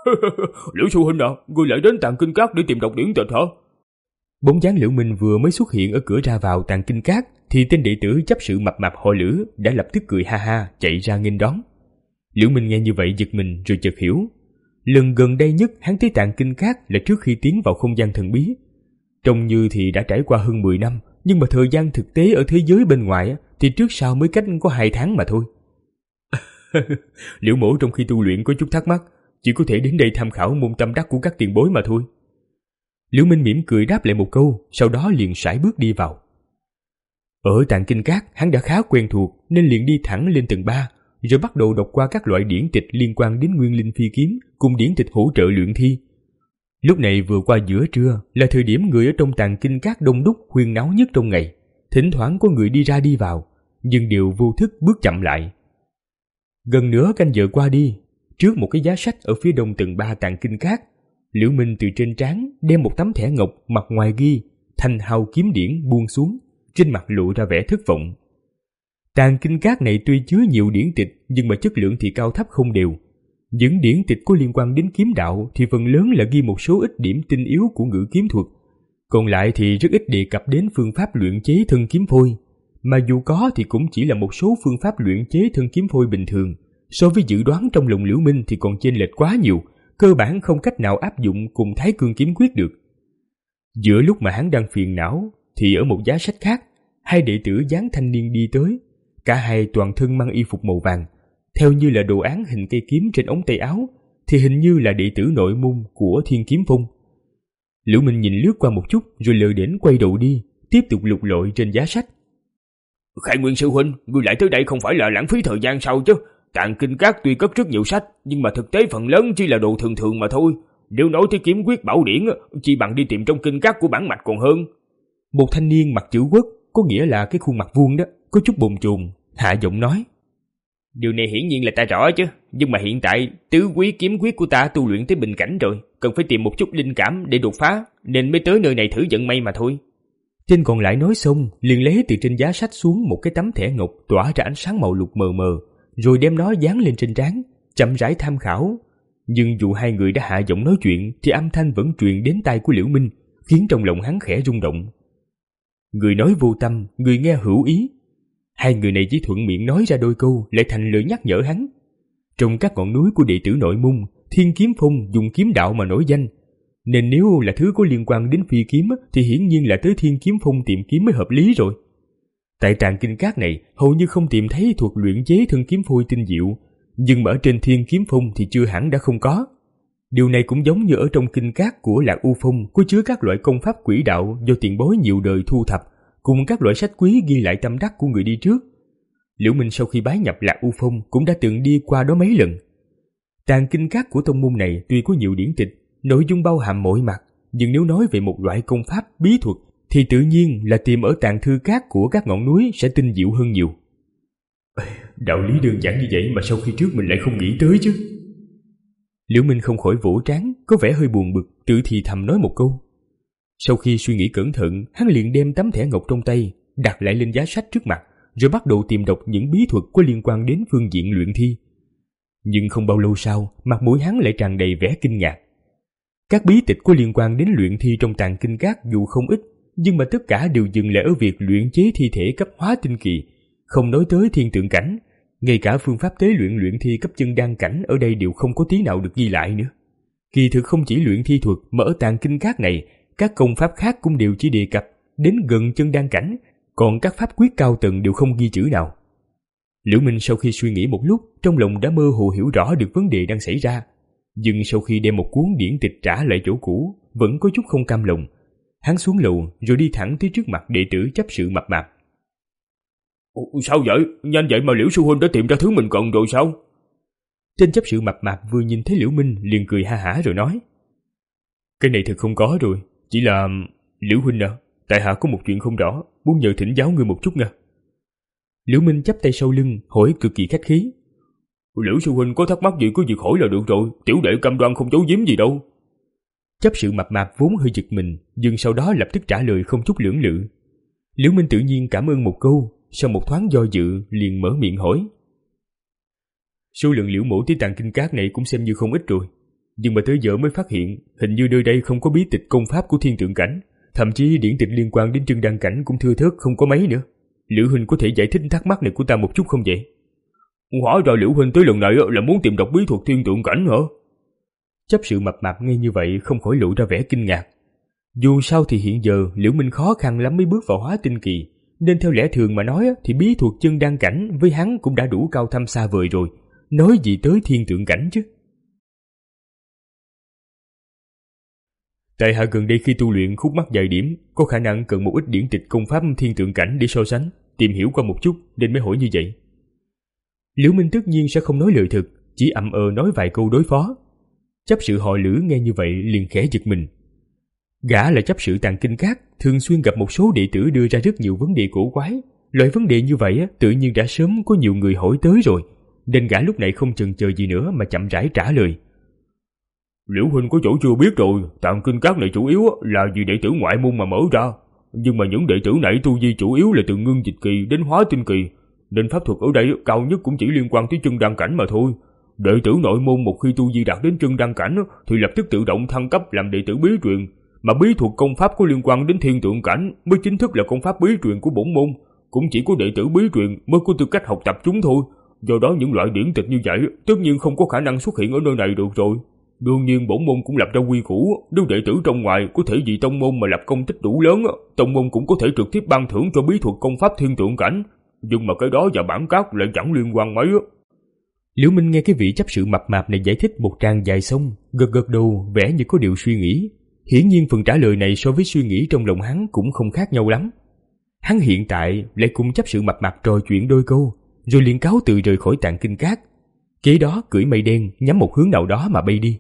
Liễu sư huynh à, ngươi lại đến Tàng Kinh Các để tìm đọc điển tịch hả? Bóng dáng Liễu Minh vừa mới xuất hiện ở cửa ra vào Tàng Kinh Các thì tên đệ tử chấp sự mập mạp họ Lữ đã lập tức cười ha ha chạy ra nghênh đón. Liễu Minh nghe như vậy giật mình rồi chợt hiểu. Lần gần đây nhất hắn tới Tàng Kinh Các là trước khi tiến vào không gian thần bí. Trông như thì đã trải qua hơn mười năm, nhưng mà thời gian thực tế ở thế giới bên ngoài thì trước sau mới cách có hai tháng mà thôi. Liễu mỗ trong khi tu luyện có chút thắc mắc, chỉ có thể đến đây tham khảo môn tâm đắc của các tiền bối mà thôi. Liễu Minh mỉm cười đáp lại một câu, sau đó liền sải bước đi vào. Ở Tàng Kinh Các hắn đã khá quen thuộc nên liền đi thẳng lên tầng ba, rồi bắt đầu đọc qua các loại điển tịch liên quan đến Nguyên Linh Phi Kiếm cùng điển tịch hỗ trợ luyện thi. Lúc này vừa qua giữa trưa là thời điểm người ở trong Tàng Kinh Các đông đúc huyên náo nhất trong ngày, thỉnh thoảng có người đi ra đi vào, nhưng đều vô thức bước chậm lại. Gần nửa canh giờ qua đi, trước một cái giá sách ở phía đông tầng ba Tàng Kinh Các, Liễu Minh từ trên trán đem một tấm thẻ ngọc mặt ngoài ghi Thanh Hào Kiếm Điển buông xuống, trên mặt lộ ra vẻ thất vọng. Tàng Kinh Các này tuy chứa nhiều điển tịch nhưng mà chất lượng thì cao thấp không đều. Những điển tịch có liên quan đến kiếm đạo thì phần lớn là ghi một số ít điểm tinh yếu của ngự kiếm thuật, còn lại thì rất ít đề cập đến phương pháp luyện chế thân kiếm phôi, mà dù có thì cũng chỉ là một số phương pháp luyện chế thân kiếm phôi bình thường, so với dự đoán trong lòng Liễu Minh thì còn chênh lệch quá nhiều, cơ bản không cách nào áp dụng cùng Thái Cương kiếm quyết được. Giữa lúc mà hắn đang phiền não thì ở một giá sách khác, hai đệ tử dáng thanh niên đi tới, cả hai toàn thân mang y phục màu vàng, theo như là đồ án hình cây kiếm trên ống tay áo thì hình như là đệ tử nội môn của Thiên Kiếm Phong. Liễu Minh nhìn lướt qua một chút rồi lờ đễnh quay đầu đi, tiếp tục lục lọi trên giá sách. Khai Nguyên sư huynh, ngươi lại tới đây không phải là lãng phí thời gian sao chứ? Tàng Kinh Các tuy cất rất nhiều sách, nhưng mà thực tế phần lớn chỉ là đồ thường thường mà thôi. Nếu nói tới kiếm quyết bảo điển, chỉ bằng đi tìm trong kinh các của bản mạch còn hơn. Một thanh niên mặc chữ quốc, có nghĩa là cái khuôn mặt vuông đó, có chút bồn chồn, hạ giọng nói. Điều này hiển nhiên là ta rõ chứ, nhưng mà hiện tại tứ quý kiếm quyết của ta tu luyện tới bình cảnh rồi, cần phải tìm một chút linh cảm để đột phá, nên mới tới nơi này thử vận may mà thôi. Tên còn lại nói xong, liền lấy từ trên giá sách xuống một cái tấm thẻ ngọc tỏa ra ánh sáng màu lục mờ mờ, rồi đem nó dán lên trên trán, chậm rãi tham khảo. Nhưng dù hai người đã hạ giọng nói chuyện thì âm thanh vẫn truyền đến tai của Liễu Minh, khiến trong lòng hắn khẽ rung động. Người nói vô tâm, người nghe hữu ý. Hai người này chỉ thuận miệng nói ra đôi câu lại thành lời nhắc nhở hắn. Trong các ngọn núi của đệ tử nội môn, Thiên Kiếm Phong dùng kiếm đạo mà nổi danh, nên nếu là thứ có liên quan đến phi kiếm thì hiển nhiên là tới Thiên Kiếm Phong tìm kiếm mới hợp lý rồi. Tại Tàng Kinh Các này hầu như không tìm thấy thuật luyện chế thân kiếm phôi tinh diệu, nhưng mà ở trên Thiên Kiếm Phong thì chưa hẳn đã không có. Điều này cũng giống như ở trong kinh các của Lạc U Phong có chứa các loại công pháp quỷ đạo do tiền bối nhiều đời thu thập, cùng các loại sách quý ghi lại tâm đắc của người đi trước. Liễu Minh sau khi bái nhập Lạc U Phong cũng đã từng đi qua đó mấy lần. Tàng Kinh Các của tông môn này tuy có nhiều điển tịch, nội dung bao hàm mọi mặt, nhưng nếu nói về một loại công pháp bí thuật thì tự nhiên là tìm ở tàng thư các của các ngọn núi sẽ tinh diệu hơn nhiều. Đạo lý đơn giản như vậy mà sau khi trước mình lại không nghĩ tới chứ. Liễu Minh không khỏi vỗ trán, có vẻ hơi buồn bực, tự thì thầm nói một câu. Sau khi suy nghĩ cẩn thận, hắn liền đem tấm thẻ ngọc trong tay đặt lại lên giá sách trước mặt, rồi bắt đầu tìm đọc những bí thuật có liên quan đến phương diện luyện thi. Nhưng không bao lâu sau, mặt mũi hắn lại tràn đầy vẻ kinh ngạc. Các bí tịch có liên quan đến luyện thi trong Tàng Kinh Các dù không ít, nhưng mà tất cả đều dừng lại ở việc luyện chế thi thể cấp hóa tinh kỳ, không nói tới thiên tượng cảnh. Ngay cả phương pháp tế luyện luyện thi cấp chân đan cảnh ở đây đều không có tí nào được ghi lại nữa. Kỳ thực không chỉ luyện thi thuật mà ở Tàng Kinh Các này, các công pháp khác cũng đều chỉ đề cập đến gần chân đan cảnh, còn các pháp quyết cao tầng đều không ghi chữ nào. Liễu Minh sau khi suy nghĩ một lúc, trong lòng đã mơ hồ hiểu rõ được vấn đề đang xảy ra. Nhưng sau khi đem một cuốn điển tịch trả lại chỗ cũ, vẫn có chút không cam lòng. Hắn xuống lầu rồi đi thẳng tới trước mặt đệ tử chấp sự mập mạp. Sao vậy? Nhanh vậy mà Liễu sư huynh đã tìm ra thứ mình cần rồi sao? Tên chấp sự mập mạp vừa nhìn thấy Liễu Minh liền cười ha hả rồi nói. Cái này thực không có rồi, chỉ là... Liễu huynh à, tại hạ có một chuyện không rõ, muốn nhờ thỉnh giáo ngươi một chút nha. Liễu Minh chắp tay sau lưng, hỏi cực kỳ khách khí. Liễu sư huynh có thắc mắc gì cứ việc hỏi là được rồi, tiểu đệ cam đoan không giấu giếm gì đâu. Chấp sự mập mạp vốn hơi giật mình, nhưng sau đó lập tức trả lời không chút lưỡng lự. Liễu Minh tự nhiên cảm ơn một câu, sau một thoáng do dự liền mở miệng hỏi. Số lượng Liễu mổ tới Tàng Kinh Các này cũng xem như không ít rồi. Nhưng mà tới giờ mới phát hiện hình như nơi đây không có bí tịch công pháp của Thiên Tượng Cảnh, thậm chí điển tịch liên quan đến Trưng Đăng Cảnh cũng thưa thớt không có mấy nữa. Liễu huynh có thể giải thích thắc mắc này của ta một chút không vậy? Hóa ra Liễu huynh tới lần này là muốn tìm đọc bí thuật Thiên Tượng Cảnh hả? Chấp sự mập mạp nghe như vậy không khỏi lộ ra vẻ kinh ngạc. Dù sao thì hiện giờ Liễu Minh khó khăn lắm mới bước vào hóa tinh kỳ, nên theo lẽ thường mà nói thì bí thuật Chân Đăng Cảnh với hắn cũng đã đủ cao thâm xa vời rồi, nói gì tới Thiên Tượng Cảnh chứ. Tại hạ gần đây khi tu luyện khúc mắc vài điểm, có khả năng cần một ít điển tịch công pháp Thiên Tượng Cảnh để so sánh, tìm hiểu qua một chút nên mới hỏi như vậy. Liễu Minh tất nhiên sẽ không nói lời thực, chỉ ậm ờ nói vài câu đối phó. Chấp sự họ Lữ nghe như vậy liền khẽ giật mình. Gã là chấp sự Tàng Kinh Các, thường xuyên gặp một số đệ tử đưa ra rất nhiều vấn đề cổ quái. Loại vấn đề như vậy tự nhiên đã sớm có nhiều người hỏi tới rồi, nên gã lúc này không chần chờ gì nữa mà chậm rãi trả lời. Liễu huynh có chỗ chưa biết rồi, Tàng Kinh Các này chủ yếu là vì đệ tử ngoại môn mà mở ra, nhưng mà những đệ tử này tu vi chủ yếu là từ ngưng dịch kỳ đến hóa tinh kỳ, nên pháp thuật ở đây cao nhất cũng chỉ liên quan tới Chân Đăng Cảnh mà thôi. Đệ tử nội môn một khi tu vi đạt đến Chân Đăng Cảnh thì lập tức tự động thăng cấp làm đệ tử bí truyền, mà bí thuật công pháp có liên quan đến Thiên Tượng Cảnh mới chính thức là công pháp bí truyền của bổn môn, cũng chỉ có đệ tử bí truyền mới có tư cách học tập chúng thôi. Do đó những loại điển tịch như vậy tất nhiên không có khả năng xuất hiện ở nơi này được rồi. Đương nhiên bổn môn cũng lập ra quy củ, nếu đệ tử trong ngoài có thể vì tông môn mà lập công tích đủ lớn, tông môn cũng có thể trực tiếp ban thưởng cho bí thuật công pháp Thiên Tượng Cảnh, nhưng mà cái đó và bản các lại chẳng liên quan mấy. Liễu Minh nghe cái vị chấp sự mập mạp này giải thích một tràng dài xong, gật gật đầu vẻ như có điều suy nghĩ. Hiển nhiên phần trả lời này so với suy nghĩ trong lòng hắn cũng không khác nhau lắm. Hắn hiện tại lại cùng chấp sự mập mạp trò chuyện đôi câu, rồi liền cáo từ rời khỏi Tàng Kinh Các. Kế đó cưỡi mây đen nhắm một hướng nào đó mà bay đi.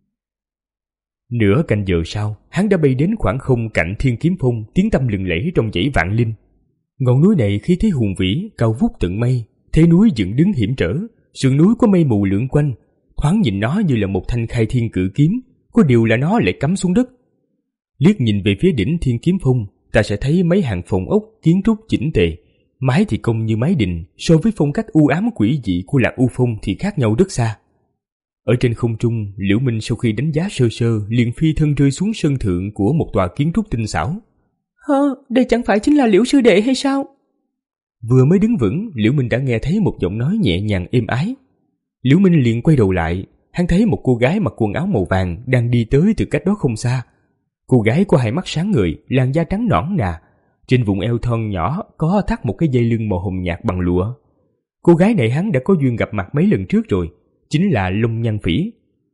Nửa canh giờ sau, hắn đã bay đến khoảng không cạnh Thiên Kiếm Phong, tiếng tăm lừng lẫy trong dãy Vạn Linh. Ngọn núi này khí thế hùng vĩ, cao vút tận mây, thế núi dựng đứng hiểm trở, sườn núi có mây mù lượn quanh, thoáng nhìn nó như là một thanh khai thiên cự kiếm, có điều là nó lại cắm xuống đất. Liếc nhìn về phía đỉnh Thiên Kiếm Phong, ta sẽ thấy mấy hàng phòng ốc kiến trúc chỉnh tề, mái thì cong như mái đình, so với phong cách u ám quỷ dị của Lạc U Phong thì khác nhau rất xa. Ở trên không trung, Liễu Minh sau khi đánh giá sơ sơ liền phi thân rơi xuống sân thượng của một tòa kiến trúc tinh xảo. Hơ, đây chẳng phải chính là Liễu sư đệ hay sao? Vừa mới đứng vững, Liễu Minh đã nghe thấy một giọng nói nhẹ nhàng êm ái. Liễu Minh liền quay đầu lại, hắn thấy một cô gái mặc quần áo màu vàng đang đi tới từ cách đó không xa. Cô gái có hai mắt sáng ngời, làn da trắng nõn nà, trên vùng eo thon nhỏ có thắt một cái dây lưng màu hồng nhạt bằng lụa. Cô gái này hắn đã có duyên gặp mặt mấy lần trước rồi, chính là Long Nhan Phỉ.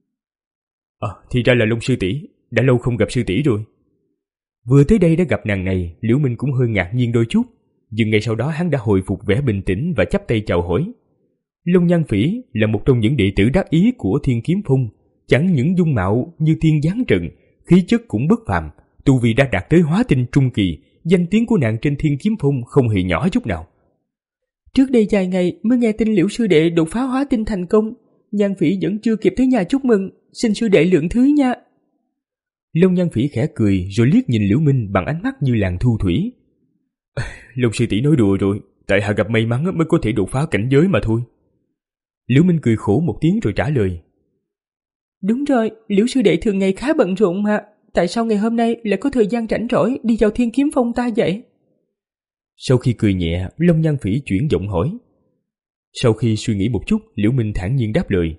Ờ, à, thì ra là Long sư tỷ, đã lâu không gặp sư tỷ rồi. Vừa tới đây đã gặp nàng này, Liễu Minh cũng hơi ngạc nhiên đôi chút, nhưng ngay sau đó hắn đã hồi phục vẻ bình tĩnh và chắp tay chào hỏi. Long Nhan Phỉ là một trong những đệ tử đắc ý của Thiên Kiếm Phong, chẳng những dung mạo như tiên giáng trần, khí chất cũng bất phàm, tu vi đã đạt tới hóa tinh trung kỳ, danh tiếng của nàng trên Thiên Kiếm Phong không hề nhỏ chút nào. Trước đây vài ngày mới nghe tin Liễu sư đệ đột phá hóa tinh thành công, Nhan Phỉ vẫn chưa kịp tới nhà chúc mừng, xin sư đệ lượng thứ nha. Long Nhan Phỉ khẽ cười rồi liếc nhìn Liễu Minh bằng ánh mắt như làn thu thủy. Long sư tỷ nói đùa rồi, tại hạ gặp may mắn mới có thể đột phá cảnh giới mà thôi. Liễu Minh cười khổ một tiếng rồi trả lời. Đúng rồi, Liễu sư đệ thường ngày khá bận rộn mà, tại sao ngày hôm nay lại có thời gian rảnh rỗi đi vào Thiên Kiếm Phong ta vậy? Sau khi cười nhẹ, Long Nhan Phỉ chuyển giọng hỏi. Sau khi suy nghĩ một chút, Liễu Minh thản nhiên đáp lời.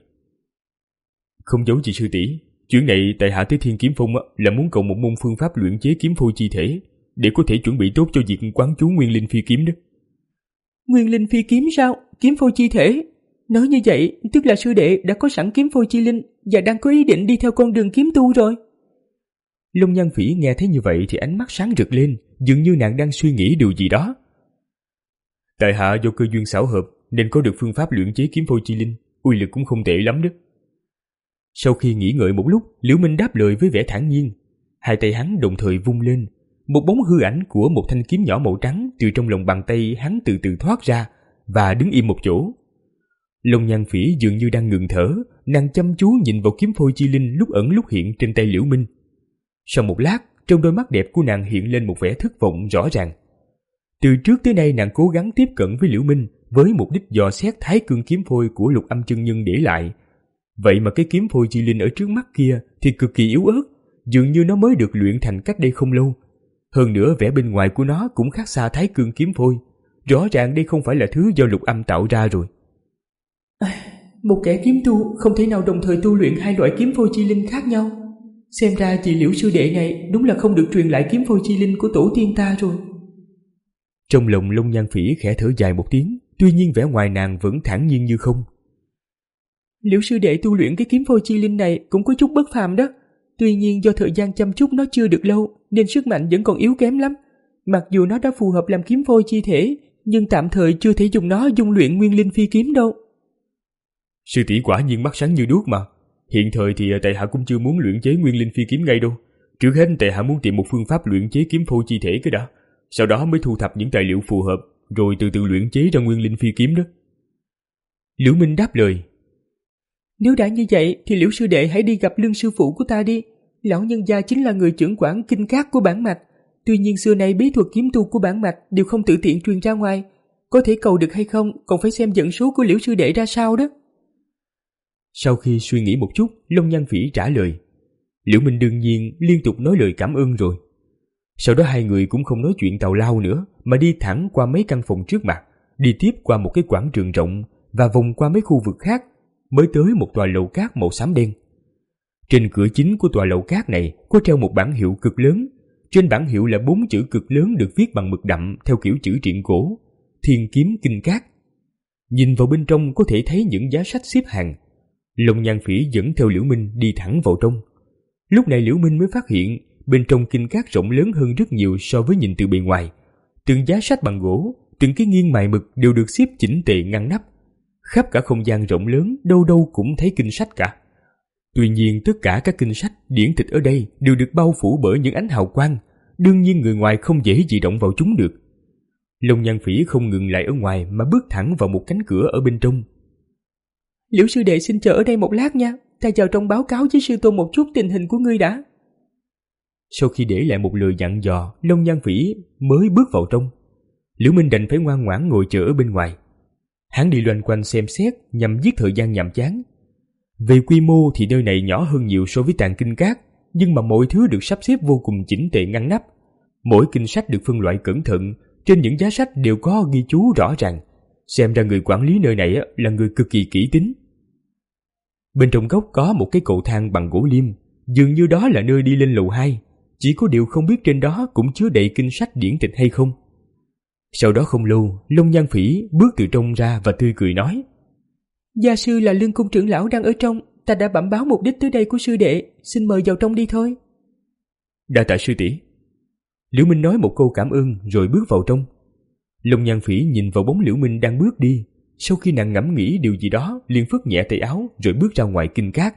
Không giấu gì sư tỷ, chuyến này tại hạ tới Thiên Kiếm Phong là muốn cầu một môn phương pháp luyện chế kiếm phôi chi thể, để có thể chuẩn bị tốt cho việc quán chú Nguyên Linh Phi Kiếm đó. Nguyên Linh Phi Kiếm sao? Kiếm phôi chi thể? Nói như vậy, tức là sư đệ đã có sẵn kiếm phôi chi linh và đang có ý định đi theo con đường kiếm tu rồi. Long Nhan Phỉ nghe thấy như vậy thì ánh mắt sáng rực lên, dường như nàng đang suy nghĩ điều gì đó. Tại hạ do cơ duyên xảo hợp nên có được phương pháp luyện chế kiếm phôi chi linh, uy lực cũng không tệ lắm đó. Sau khi nghĩ ngợi một lúc, Liễu Minh đáp lời với vẻ thản nhiên. Hai tay hắn đồng thời vung lên, một bóng hư ảnh của một thanh kiếm nhỏ màu trắng từ trong lòng bàn tay hắn từ từ thoát ra và đứng im một chỗ. Long Nhan Phỉ dường như đang ngừng thở, nàng chăm chú nhìn vào kiếm phôi chi linh lúc ẩn lúc hiện trên tay Liễu Minh. Sau một lát, trong đôi mắt đẹp của nàng hiện lên một vẻ thất vọng rõ ràng. Từ trước tới nay nàng cố gắng tiếp cận với Liễu Minh với mục đích dò xét thái cương kiếm phôi của Lục Âm chân nhân để lại. Vậy mà cái kiếm phôi chi linh ở trước mắt kia thì cực kỳ yếu ớt, dường như nó mới được luyện thành cách đây không lâu. Hơn nữa vẻ bên ngoài của nó cũng khác xa Thái Cương kiếm phôi. Rõ ràng đây không phải là thứ do Lục Âm tạo ra rồi. À, một kẻ kiếm tu không thể nào đồng thời tu luyện hai loại kiếm phôi chi linh khác nhau. Xem ra chị Liễu sư đệ này đúng là không được truyền lại kiếm phôi chi linh của tổ tiên ta rồi. Trong lòng Long Nhan Phỉ khẽ thở dài một tiếng, tuy nhiên vẻ ngoài nàng vẫn thản nhiên như không. Liễu sư đệ tu luyện cái kiếm phôi chi linh này cũng có chút bất phàm đó. Tuy nhiên do thời gian chăm chút nó chưa được lâu nên sức mạnh vẫn còn yếu kém lắm. Mặc dù nó đã phù hợp làm kiếm phôi chi thể, nhưng tạm thời chưa thể dùng nó dung luyện nguyên linh phi kiếm đâu. Sư tỷ quả nhiên mắt sáng như đuốc mà. Hiện thời thì tại hạ cũng chưa muốn luyện chế nguyên linh phi kiếm ngay đâu. Trước hết tại hạ muốn tìm một phương pháp luyện chế kiếm phôi chi thể cái đã. Sau đó mới thu thập những tài liệu phù hợp, rồi từ từ luyện chế ra nguyên linh phi kiếm đó. Liễu Minh đáp lời. Nếu đã như vậy thì Liễu sư đệ hãy đi gặp Lương sư phụ của ta đi. Lão nhân gia chính là người trưởng quản kinh cát của bản mạch. Tuy nhiên xưa nay bí thuật kiếm tu của bản mạch đều không tự tiện truyền ra ngoài. Có thể cầu được hay không còn phải xem dẫn số của Liễu sư đệ ra sao đó. Sau khi suy nghĩ một chút, Long Nhan Phỉ trả lời. Liễu Minh đương nhiên liên tục nói lời cảm ơn rồi. Sau đó hai người cũng không nói chuyện tào lao nữa, mà đi thẳng qua mấy căn phòng trước mặt, đi tiếp qua một cái quảng trường rộng và vòng qua mấy khu vực khác, mới tới một tòa lầu cát màu xám đen. Trên cửa chính của tòa lầu cát này có treo một bảng hiệu cực lớn. Trên bảng hiệu là bốn chữ cực lớn được viết bằng mực đậm theo kiểu chữ truyện cổ: Thiên Kiếm Kinh Cát. Nhìn vào bên trong có thể thấy những giá sách xếp hàng. Long Nhan Phỉ dẫn theo Liễu Minh đi thẳng vào trong. Lúc này Liễu Minh mới phát hiện bên trong kinh cát rộng lớn hơn rất nhiều so với nhìn từ bề ngoài. Từng giá sách bằng gỗ, từng cái nghiêng mài mực đều được xếp chỉnh tề ngăn nắp. Khắp cả không gian rộng lớn, đâu đâu cũng thấy kinh sách cả. Tuy nhiên tất cả các kinh sách, điển tịch ở đây đều được bao phủ bởi những ánh hào quang, đương nhiên người ngoài không dễ gì động vào chúng được. Long Nhan Phỉ không ngừng lại ở ngoài mà bước thẳng vào một cánh cửa ở bên trong. Liễu sư đệ xin chờ ở đây một lát nha, ta vào trong báo cáo với sư tôn một chút tình hình của ngươi đã. Sau khi để lại một lời dặn dò, Long Nhan Phỉ mới bước vào trong. Liễu Minh đành phải ngoan ngoãn ngồi chờ ở bên ngoài. Hắn đi loanh quanh xem xét nhằm giết thời gian nhàm chán. Về quy mô thì nơi này nhỏ hơn nhiều so với Tàng Kinh Cát, nhưng mà mọi thứ được sắp xếp vô cùng chỉnh tề ngăn nắp. Mỗi kinh sách được phân loại cẩn thận, trên những giá sách đều có ghi chú rõ ràng. Xem ra người quản lý nơi này là người cực kỳ kỹ tính. Bên trong góc có một cái cầu thang bằng gỗ liêm, dường như đó là nơi đi lên lầu hai. Chỉ có điều không biết trên đó cũng chứa đầy kinh sách điển tịch hay không. Sau đó không lâu, Long Nhan Phỉ bước từ trong ra và tươi cười nói: Gia sư là Lương cung trưởng lão đang ở trong, ta đã bẩm báo mục đích tới đây của sư đệ, xin mời vào trong đi thôi. Đa tạ sư tỷ. Liễu Minh nói một câu cảm ơn rồi bước vào trong. Long Nhan Phỉ nhìn vào bóng Liễu Minh đang bước đi, sau khi nàng ngẫm nghĩ điều gì đó liền phất nhẹ tay áo rồi bước ra ngoài kinh cát.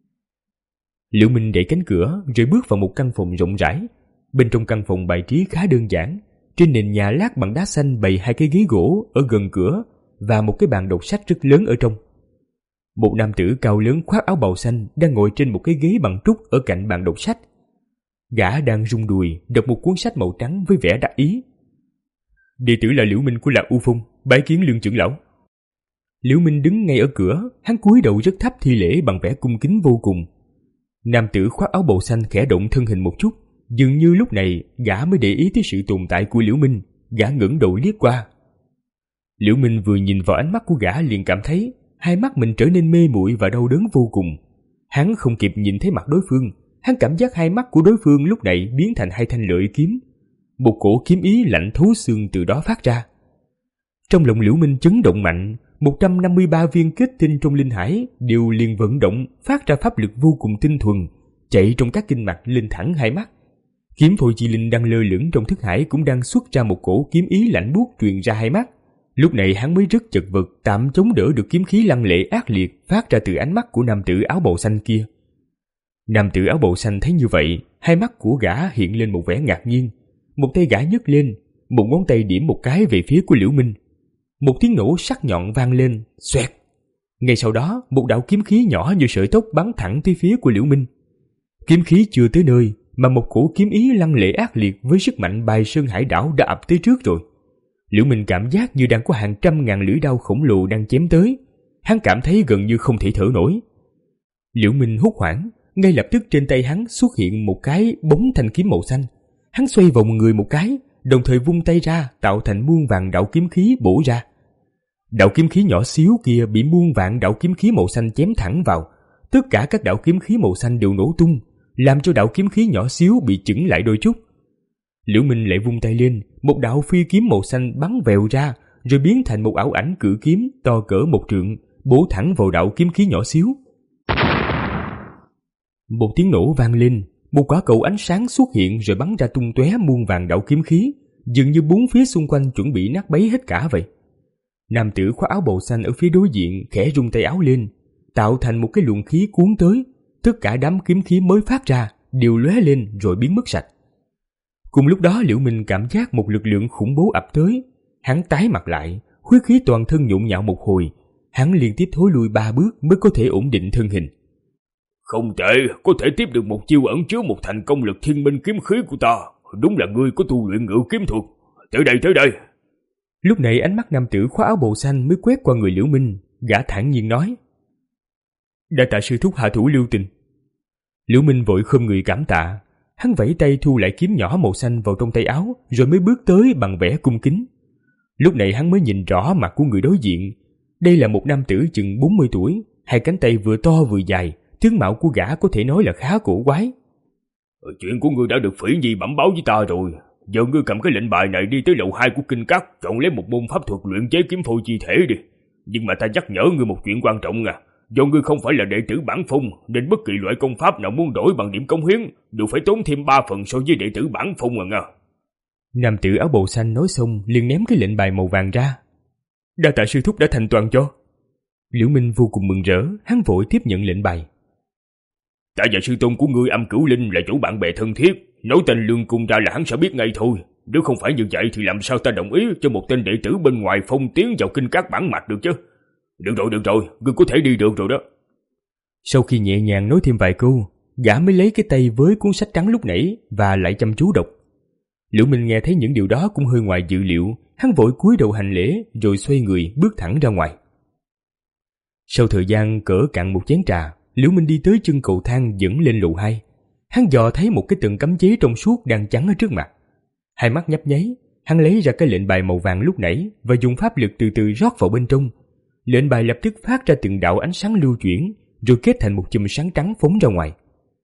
Liễu Minh đẩy cánh cửa rồi bước vào một căn phòng rộng rãi. Bên trong căn phòng bài trí khá đơn giản, trên nền nhà lát bằng đá xanh bày hai cái ghế gỗ ở gần cửa và một cái bàn đọc sách rất lớn ở trong. Một nam tử cao lớn khoác áo bào xanh đang ngồi trên một cái ghế bằng trúc ở cạnh bàn đọc sách. Gã đang rung đùi đọc một cuốn sách màu trắng với vẻ đắc ý. Đệ tử là Liễu Minh của Lạc U Phong, bái kiến Lương trưởng lão. Liễu Minh đứng ngay ở cửa, hắn cúi đầu rất thấp thi lễ bằng vẻ cung kính vô cùng. Nam tử khoác áo bào xanh khẽ động thân hình một chút, dường như lúc này gã mới để ý tới sự tồn tại của Liễu Minh. Gã ngẩng đầu liếc qua. Liễu Minh vừa nhìn vào ánh mắt của gã liền cảm thấy hai mắt mình trở nên mê muội và đau đớn vô cùng. Hắn không kịp nhìn thấy mặt đối phương, hắn cảm giác hai mắt của đối phương lúc này biến thành hai thanh lợi kiếm. Một cổ kiếm ý lạnh thấu xương từ đó phát ra. Trong lòng Liễu Minh chấn động mạnh, một trăm năm mươi ba viên kết tinh trong linh hải đều liền vận động, phát ra pháp lực vô cùng tinh thuần, chạy trong các kinh mạch lên thẳng hai mắt. Kiếm phôi chi linh đang lơ lửng trong thức hải cũng đang xuất ra một cổ kiếm ý lạnh buốt truyền ra hai mắt. Lúc này hắn mới rất chật vật tạm chống đỡ được kiếm khí lăng lệ ác liệt phát ra từ ánh mắt của nam tử áo bào xanh kia. Nam tử áo bào xanh thấy như vậy, hai mắt của gã hiện lên một vẻ ngạc nhiên. Một tay gã nhấc lên, một ngón tay điểm một cái về phía của Liễu Minh. Một tiếng nổ sắc nhọn vang lên, xoẹt. Ngay sau đó, một đạo kiếm khí nhỏ như sợi tóc bắn thẳng tới phía của Liễu Minh. Kiếm khí chưa tới nơi, mà một cổ kiếm ý lăng lệ ác liệt với sức mạnh bài sơn hải đảo đã ập tới trước rồi. Liễu Minh cảm giác như đang có hàng trăm ngàn lưỡi đao khổng lồ đang chém tới. Hắn cảm thấy gần như không thể thở nổi. Liễu Minh hốt hoảng, ngay lập tức trên tay hắn xuất hiện một cái bóng thanh kiếm màu xanh. Hắn xoay vòng người một cái, đồng thời vung tay ra tạo thành muôn vàn đạo kiếm khí bổ ra. Đạo kiếm khí nhỏ xíu kia bị muôn vạn đạo kiếm khí màu xanh chém thẳng vào. Tất cả các đạo kiếm khí màu xanh đều nổ tung, làm cho đạo kiếm khí nhỏ xíu bị chững lại đôi chút. Liễu Minh lại vung tay lên, một đạo phi kiếm màu xanh bắn vèo ra, rồi biến thành một ảo ảnh cự kiếm to cỡ một trượng, bổ thẳng vào đạo kiếm khí nhỏ xíu. Một tiếng nổ vang lên, một quả cầu ánh sáng xuất hiện rồi bắn ra tung tóe muôn vàn đạo kiếm khí, dường như bốn phía xung quanh chuẩn bị nát bấy hết cả vậy. Nam tử khoác áo bào xanh ở phía đối diện khẽ rung tay áo lên, tạo thành một cái luồng khí cuốn tới, tất cả đám kiếm khí mới phát ra đều lóe lên rồi biến mất sạch. Cùng lúc đó Liễu Minh cảm giác một lực lượng khủng bố ập tới, hắn tái mặt lại, huyết khí toàn thân nhộn nhạo một hồi, hắn liên tiếp thối lui ba bước mới có thể ổn định thân hình. Không tệ, có thể tiếp được một chiêu ẩn chứa một thành công lực thiên minh kiếm khí của ta, đúng là ngươi có tu luyện ngự kiếm thuật. Tới đây, tới đây. Lúc này ánh mắt nam tử khoác áo bào xanh mới quét qua người Liễu Minh, gã thản nhiên nói: "Đa tạ sư thúc hạ thủ lưu tình." Liễu Minh vội khom người cảm tạ, hắn vẫy tay thu lại kiếm nhỏ màu xanh vào trong tay áo, rồi mới bước tới bằng vẻ cung kính. Lúc này hắn mới nhìn rõ mặt của người đối diện. Đây là một nam tử chừng bốn mươi tuổi, hai cánh tay vừa to vừa dài, tướng mạo của gã có thể nói là khá cổ quái. Chuyện của ngươi đã được Phỉ Nhi bẩm báo với ta rồi. Giờ ngươi cầm cái lệnh bài này đi tới lầu hai của kinh các, chọn lấy một môn pháp thuật luyện chế kiếm phôi chi thể đi. Nhưng mà ta nhắc nhở ngươi một chuyện quan trọng à. Do ngươi không phải là đệ tử bản phong, nên bất kỳ loại công pháp nào muốn đổi bằng điểm cống hiến đều phải tốn thêm ba phần so với đệ tử bản phong à. Nam tử áo bào xanh nói xong liền ném cái lệnh bài màu vàng ra. Đa tạ sư thúc đã thành toàn cho. Liễu Minh vô cùng mừng rỡ, hắn vội tiếp nhận lệnh bài. Ta và sư tôn của ngươi Âm Cửu Linh là chỗ bạn bè thân thiết, nói tên Lương Cung ra là hắn sẽ biết ngay thôi. Nếu không phải như vậy thì làm sao ta đồng ý cho một tên đệ tử bên ngoài phong tiến vào kinh các bản mạch được chứ? Được rồi, được rồi, ngươi có thể đi được rồi đó. Sau khi nhẹ nhàng nói thêm vài câu, gã mới lấy cái tay với cuốn sách trắng lúc nãy và lại chăm chú đọc. Liễu Minh nghe thấy những điều đó cũng hơi ngoài dự liệu, hắn vội cúi đầu hành lễ rồi xoay người bước thẳng ra ngoài. Sau thời gian cỡ cạn một chén trà, Liễu Minh đi tới chân cầu thang dẫn lên lầu hai. Hắn dò thấy một cái tầng cấm chế trong suốt đang chắn ở trước mặt. Hai mắt nhấp nháy, hắn lấy ra cái lệnh bài màu vàng lúc nãy và dùng pháp lực từ từ rót vào bên trong. Lệnh bài lập tức phát ra từng đạo ánh sáng lưu chuyển, rồi kết thành một chùm sáng trắng phóng ra ngoài.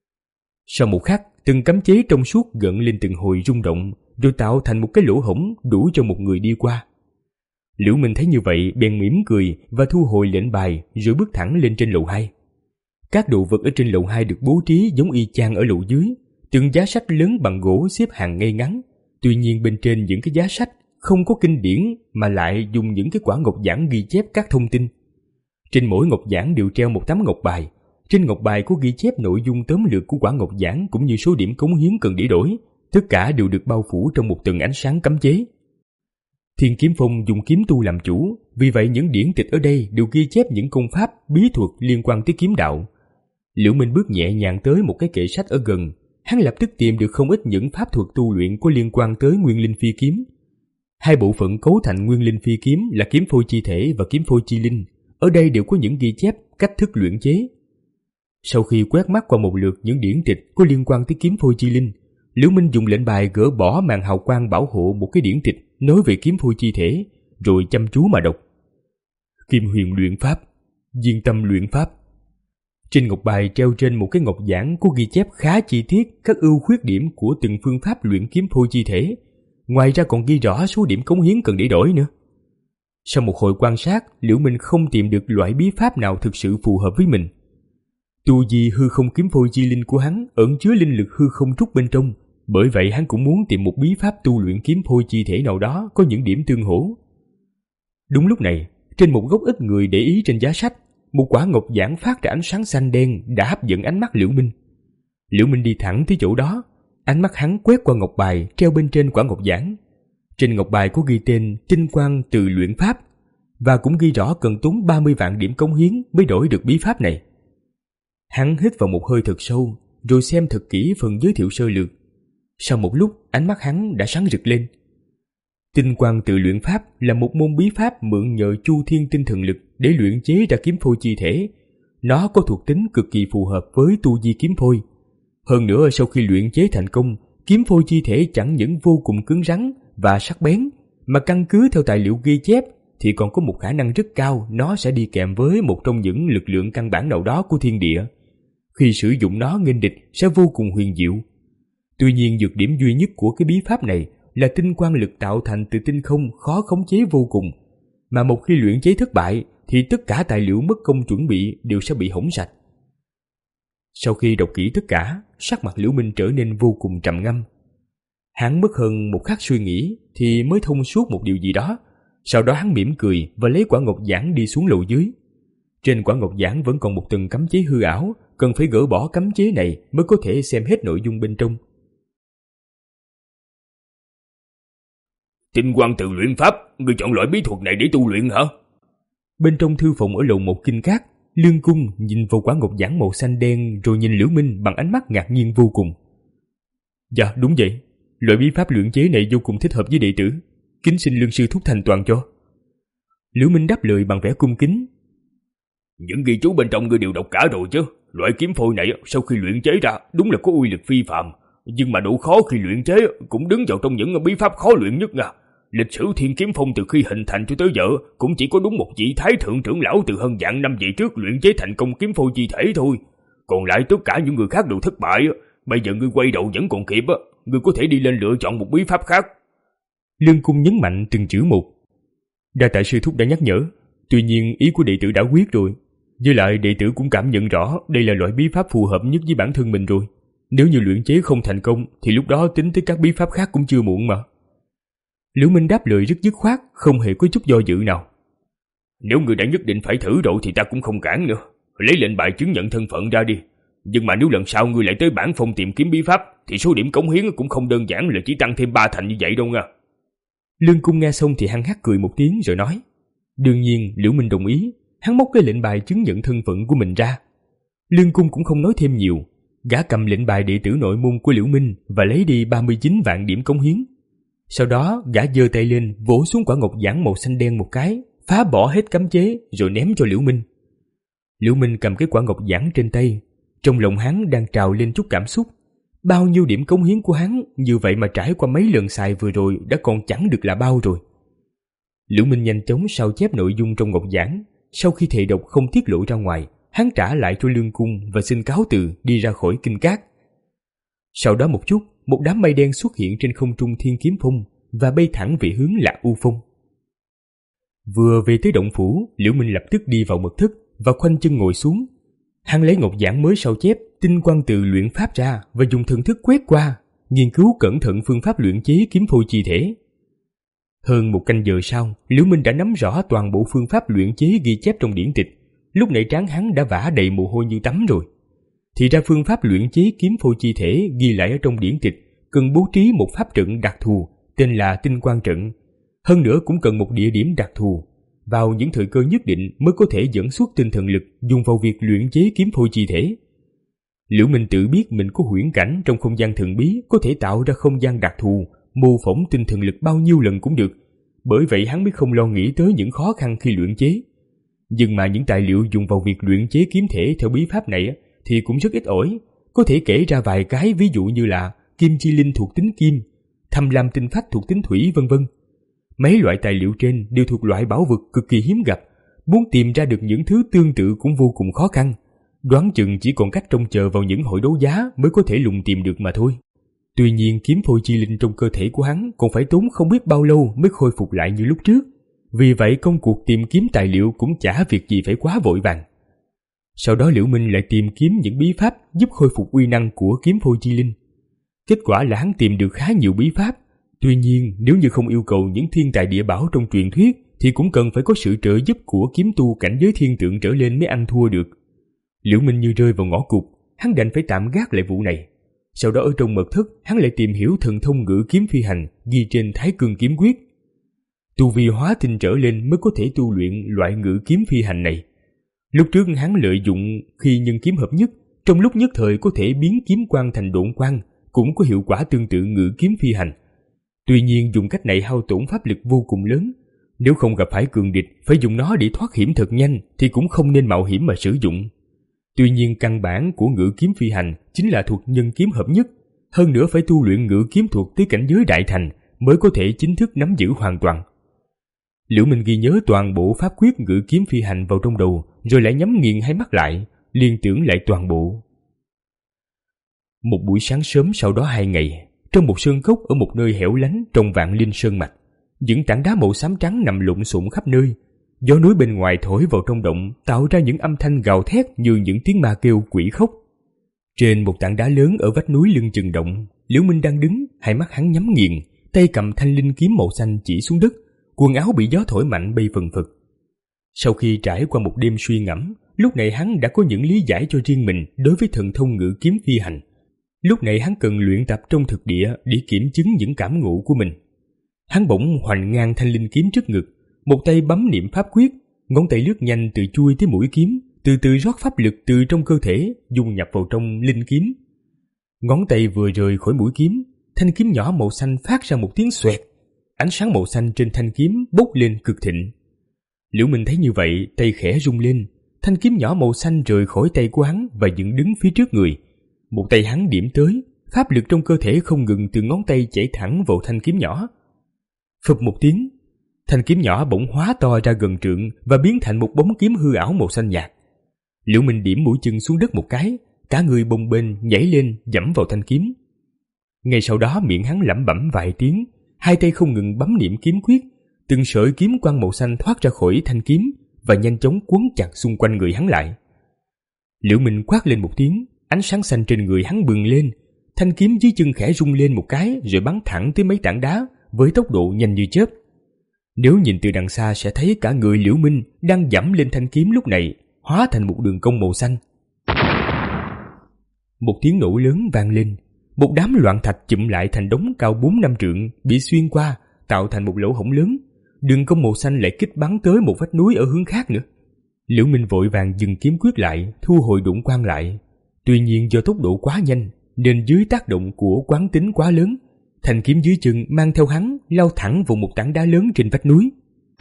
Sau một khắc, từng cấm chế trong suốt gợn lên từng hồi rung động, rồi tạo thành một cái lỗ hổng đủ cho một người đi qua. Liễu Minh thấy như vậy bèn mỉm cười và thu hồi lệnh bài rồi bước thẳng lên trên lầu hai. Các đồ vật ở trên lầu hai được bố trí giống y chang ở lầu dưới, từng giá sách lớn bằng gỗ xếp hàng ngay ngắn. Tuy nhiên bên trên những cái giá sách không có kinh điển mà lại dùng những cái quả ngọc giản ghi chép các thông tin. Trên mỗi ngọc giản đều treo một tấm ngọc bài. Trên ngọc bài có ghi chép nội dung tóm lược của quả ngọc giản cũng như số điểm cống hiến cần để đổi. Tất cả đều được bao phủ trong một tầng ánh sáng cấm chế. Thiên Kiếm Phong dùng kiếm tu làm chủ, vì vậy những điển tịch ở đây đều ghi chép những công pháp, bí thuật liên quan tới kiếm đạo. Liễu Minh bước nhẹ nhàng tới một cái kệ sách ở gần, hắn lập tức tìm được không ít những pháp thuật tu luyện có liên quan tới Nguyên Linh Phi Kiếm. Hai bộ phận cấu thành Nguyên Linh Phi Kiếm là kiếm phôi chi thể và kiếm phôi chi linh, ở đây đều có những ghi chép cách thức luyện chế. Sau khi quét mắt qua một lượt những điển tịch có liên quan tới kiếm phôi chi linh, Liễu Minh dùng lệnh bài gỡ bỏ màn hào quang bảo hộ một cái điển tịch nói về kiếm phôi chi thể, rồi chăm chú mà đọc. Kim huyền luyện pháp, diên tâm luyện pháp. Trên ngọc bài treo trên một cái ngọc giản có ghi chép khá chi tiết các ưu khuyết điểm của từng phương pháp luyện kiếm phôi chi thể. Ngoài ra còn ghi rõ số điểm cống hiến cần để đổi nữa. Sau một hồi quan sát, Liễu Minh không tìm được loại bí pháp nào thực sự phù hợp với mình. Tu vi hư không kiếm phôi chi linh của hắn ẩn chứa linh lực hư không trúc bên trong, bởi vậy hắn cũng muốn tìm một bí pháp tu luyện kiếm phôi chi thể nào đó có những điểm tương hỗ. Đúng lúc này, trên một góc ít người để ý trên giá sách, một quả ngọc giản phát ra ánh sáng xanh đen đã hấp dẫn ánh mắt Liễu Minh. Liễu Minh đi thẳng tới chỗ đó, ánh mắt hắn quét qua ngọc bài treo bên trên quả ngọc giản. Trên ngọc bài có ghi tên Tinh Quang Từ Luyện Pháp và cũng ghi rõ cần tốn ba mươi vạn điểm cống hiến mới đổi được bí pháp này. Hắn hít vào một hơi thật sâu, rồi xem thật kỹ phần giới thiệu sơ lược. Sau một lúc, ánh mắt hắn đã sáng rực lên. Tinh Quang Tự Luyện Pháp là một môn bí pháp mượn nhờ Chu Thiên tinh thần lực để luyện chế ra kiếm phôi chi thể. nó có thuộc tính cực kỳ phù hợp với tu vi kiếm phôi. Hơn nữa sau khi luyện chế thành công, kiếm phôi chi thể chẳng những vô cùng cứng rắn và sắc bén, mà căn cứ theo tài liệu ghi chép thì còn có một khả năng rất cao nó sẽ đi kèm với một trong những lực lượng căn bản nào đó của thiên địa. Khi sử dụng nó nghênh địch sẽ vô cùng huyền diệu. Tuy nhiên nhược điểm duy nhất của cái bí pháp này là tinh quang lực tạo thành từ tinh không khó khống chế vô cùng, mà một khi luyện chế thất bại thì tất cả tài liệu mất công chuẩn bị đều sẽ bị hỏng sạch. Sau khi đọc kỹ tất cả, sắc mặt Liễu Minh trở nên vô cùng trầm ngâm. Hắn mất hơn một khắc suy nghĩ thì mới thông suốt một điều gì đó. Sau đó hắn mỉm cười và lấy quả ngọc giản đi xuống lầu dưới. Trên quả ngọc giản vẫn còn một tầng cấm chế hư ảo, cần phải gỡ bỏ cấm chế này mới có thể xem hết nội dung bên trong. Tinh quang tự luyện pháp, ngươi chọn loại bí thuật này để tu luyện hả? Bên trong thư phòng ở lầu một kinh các, Lương Cung nhìn vào quả ngọc giản màu xanh đen rồi nhìn Liễu Minh bằng ánh mắt ngạc nhiên vô cùng. Dạ đúng vậy, loại bí pháp luyện chế này vô cùng thích hợp với đệ tử, kính xin Lương sư thúc thành toàn cho. Liễu Minh đáp lời bằng vẻ cung kính. Những ghi chú bên trong ngươi đều đọc cả rồi chứ. Loại kiếm phôi này sau khi luyện chế ra đúng là có uy lực phi phàm, nhưng mà độ khó khi luyện chế cũng đứng vào trong những bí pháp khó luyện nhất nha. Lịch sử Thiên Kiếm Phong từ khi hình thành cho tới giờ cũng chỉ có đúng một vị Thái Thượng trưởng lão từ hơn vạn năm về trước luyện chế thành công kiếm phôi chi thể thôi. Còn lại tất cả những người khác đều thất bại. Bây giờ ngươi quay đầu vẫn còn kịp, ngươi có thể đi lên lựa chọn một bí pháp khác. Lương Cung nhấn mạnh từng chữ một. Đa tạ sư thúc đã nhắc nhở, tuy nhiên ý của đệ tử đã quyết rồi. Với lại đệ tử cũng cảm nhận rõ đây là loại bí pháp phù hợp nhất với bản thân mình rồi. Nếu như luyện chế không thành công thì lúc đó tính tới các bí pháp khác cũng chưa muộn mà. Liễu Minh đáp lời rất dứt khoát, không hề có chút do dự nào. Nếu ngươi đã nhất định phải thử rồi thì ta cũng không cản nữa. Lấy lệnh bài chứng nhận thân phận ra đi. Nhưng mà nếu lần sau ngươi lại tới bản phong tìm kiếm bí pháp thì số điểm cống hiến cũng không đơn giản là chỉ tăng thêm ba thành như vậy đâu nha. Lương Cung nghe xong thì hăng hắc cười một tiếng rồi nói. Đương nhiên Liễu Minh đồng ý. Hắn móc cái lệnh bài chứng nhận thân phận của mình ra. Lương Cung cũng không nói thêm nhiều. Gã cầm lệnh bài đệ tử nội môn của Liễu Minh và lấy đi ba mươi chín vạn điểm cống hiến. Sau đó gã giơ tay lên vỗ xuống quả ngọc giản màu xanh đen một cái, phá bỏ hết cấm chế rồi ném cho Liễu Minh. Liễu Minh cầm cái quả ngọc giản trên tay, trong lòng hắn đang trào lên chút cảm xúc. Bao nhiêu điểm cống hiến của hắn như vậy mà trải qua mấy lần xài vừa rồi đã còn chẳng được là bao rồi. Liễu Minh nhanh chóng sao chép nội dung trong ngọc giản. Sau khi thề độc không tiết lộ ra ngoài, hắn trả lại cho Lương Cung và xin cáo từ đi ra khỏi kinh các. Sau đó một chút, một đám mây đen xuất hiện trên không trung Thiên Kiếm Phong và bay thẳng về hướng Lạc U Phong. Vừa về tới động phủ, Liễu Minh lập tức đi vào mật thất và khoanh chân ngồi xuống. Hắn lấy ngọc giản mới sao chép tinh quang từ luyện pháp ra và dùng thần thức quét qua, nghiên cứu cẩn thận phương pháp luyện chế kiếm phôi chi thể. Hơn một canh giờ sau, Liễu Minh đã nắm rõ toàn bộ phương pháp luyện chế ghi chép trong điển tịch. Lúc này trán hắn đã vã đầy mồ hôi như tắm rồi. Thì ra phương pháp luyện chế kiếm phôi chi thể ghi lại ở trong điển tịch cần bố trí một pháp trận đặc thù tên là tinh quang trận. Hơn nữa cũng cần một địa điểm đặc thù. Vào những thời cơ nhất định mới có thể dẫn xuất tinh thần lực dùng vào việc luyện chế kiếm phôi chi thể. Liễu Minh tự biết mình có huyễn cảnh trong không gian thần bí có thể tạo ra không gian đặc thù, mô phỏng tinh thần lực bao nhiêu lần cũng được. Bởi vậy hắn mới không lo nghĩ tới những khó khăn khi luyện chế. Nhưng mà những tài liệu dùng vào việc luyện chế kiếm thể theo bí pháp này thì cũng rất ít ỏi. Có thể kể ra vài cái, ví dụ như là kim chi linh thuộc tính kim, thâm lam tinh phách thuộc tính thủy vân vân. Mấy loại tài liệu trên đều thuộc loại bảo vật cực kỳ hiếm gặp. Muốn tìm ra được những thứ tương tự cũng vô cùng khó khăn. Đoán chừng chỉ còn cách trông chờ vào những hội đấu giá mới có thể lùng tìm được mà thôi. Tuy nhiên kiếm phôi chi linh trong cơ thể của hắn còn phải tốn không biết bao lâu mới khôi phục lại như lúc trước. Vì vậy công cuộc tìm kiếm tài liệu cũng chả việc gì phải quá vội vàng. Sau đó Liễu Minh lại tìm kiếm những bí pháp giúp khôi phục uy năng của kiếm phôi chi linh. Kết quả là hắn tìm được khá nhiều bí pháp. Tuy nhiên nếu như không yêu cầu những thiên tài địa bảo trong truyền thuyết thì cũng cần phải có sự trợ giúp của kiếm tu cảnh giới thiên tượng trở lên mới ăn thua được. Liễu Minh như rơi vào ngõ cụt, hắn đành phải tạm gác lại vụ này. Sau đó ở trong mật thất hắn lại tìm hiểu thần thông ngự kiếm phi hành ghi trên Thái Cương kiếm quyết. Tu vi hóa tinh trở lên mới có thể tu luyện loại ngự kiếm phi hành này. Lúc trước hắn lợi dụng khi nhân kiếm hợp nhất, trong lúc nhất thời có thể biến kiếm quang thành độn quang, cũng có hiệu quả tương tự ngự kiếm phi hành. Tuy nhiên dùng cách này hao tổn pháp lực vô cùng lớn. Nếu không gặp phải cường địch phải dùng nó để thoát hiểm thật nhanh thì cũng không nên mạo hiểm mà sử dụng. Tuy nhiên căn bản của ngự kiếm phi hành chính là thuật nhân kiếm hợp nhất, hơn nữa phải tu luyện ngự kiếm thuật tới cảnh giới đại thành mới có thể chính thức nắm giữ hoàn toàn. Liễu Minh ghi nhớ toàn bộ pháp quyết ngự kiếm phi hành vào trong đầu, rồi lại nhắm nghiền hai mắt lại, liên tưởng lại toàn bộ. Một buổi sáng sớm sau đó hai ngày, trong một sơn cốc ở một nơi hẻo lánh trong Vạn Linh Sơn mạch, những tảng đá màu xám trắng nằm lộn xộn khắp nơi. Gió núi bên ngoài thổi vào trong động, tạo ra những âm thanh gào thét như những tiếng ma kêu quỷ khóc. Trên một tảng đá lớn ở vách núi lưng chừng động, Liễu Minh đang đứng, hai mắt hắn nhắm nghiền, tay cầm thanh linh kiếm màu xanh chỉ xuống đất, quần áo bị gió thổi mạnh bay phần phật. Sau khi trải qua một đêm suy ngẫm, lúc này hắn đã có những lý giải cho riêng mình đối với thần thông ngự kiếm phi hành. Lúc này hắn cần luyện tập trong thực địa để kiểm chứng những cảm ngộ của mình. Hắn bỗng hoành ngang thanh linh kiếm trước ngực, một tay bấm niệm pháp quyết, ngón tay lướt nhanh từ chuôi tới mũi kiếm, từ từ rót pháp lực từ trong cơ thể dung nhập vào trong linh kiếm. Ngón tay vừa rời khỏi mũi kiếm, thanh kiếm nhỏ màu xanh phát ra một tiếng xoẹt, ánh sáng màu xanh trên thanh kiếm bốc lên cực thịnh. Liễu Minh thấy như vậy, tay khẽ rung lên, thanh kiếm nhỏ màu xanh rời khỏi tay của hắn và dựng đứng phía trước người. Một tay hắn điểm tới, pháp lực trong cơ thể không ngừng từ ngón tay chảy thẳng vào thanh kiếm nhỏ. Phập một tiếng, thanh kiếm nhỏ bỗng hóa to ra gần trượng và biến thành một bóng kiếm hư ảo màu xanh nhạt. Liễu Minh điểm mũi chân xuống đất một cái, cả người bồng bềnh nhảy lên giẫm vào thanh kiếm. Ngay sau đó miệng hắn lẩm bẩm vài tiếng, hai tay không ngừng bấm niệm kiếm quyết, từng sợi kiếm quang màu xanh thoát ra khỏi thanh kiếm và nhanh chóng quấn chặt xung quanh người hắn lại. Liễu Minh quát lên một tiếng, ánh sáng xanh trên người hắn bừng lên, thanh kiếm dưới chân khẽ rung lên một cái rồi bắn thẳng tới mấy tảng đá với tốc độ nhanh như chớp. Nếu nhìn từ đằng xa sẽ thấy cả người Liễu Minh đang giẫm lên thanh kiếm lúc này hóa thành một đường cong màu xanh. Một tiếng nổ lớn vang lên, một đám loạn thạch chụm lại thành đống cao bốn năm trượng bị xuyên qua, tạo thành một lỗ hổng lớn. Đường cong màu xanh lại kích bắn tới một vách núi ở hướng khác nữa. Liễu Minh vội vàng dừng kiếm quyết lại, thu hồi đụng quang lại. Tuy nhiên do tốc độ quá nhanh nên dưới tác động của quán tính quá lớn, thanh kiếm dưới chân mang theo hắn lao thẳng vào một tảng đá lớn trên vách núi.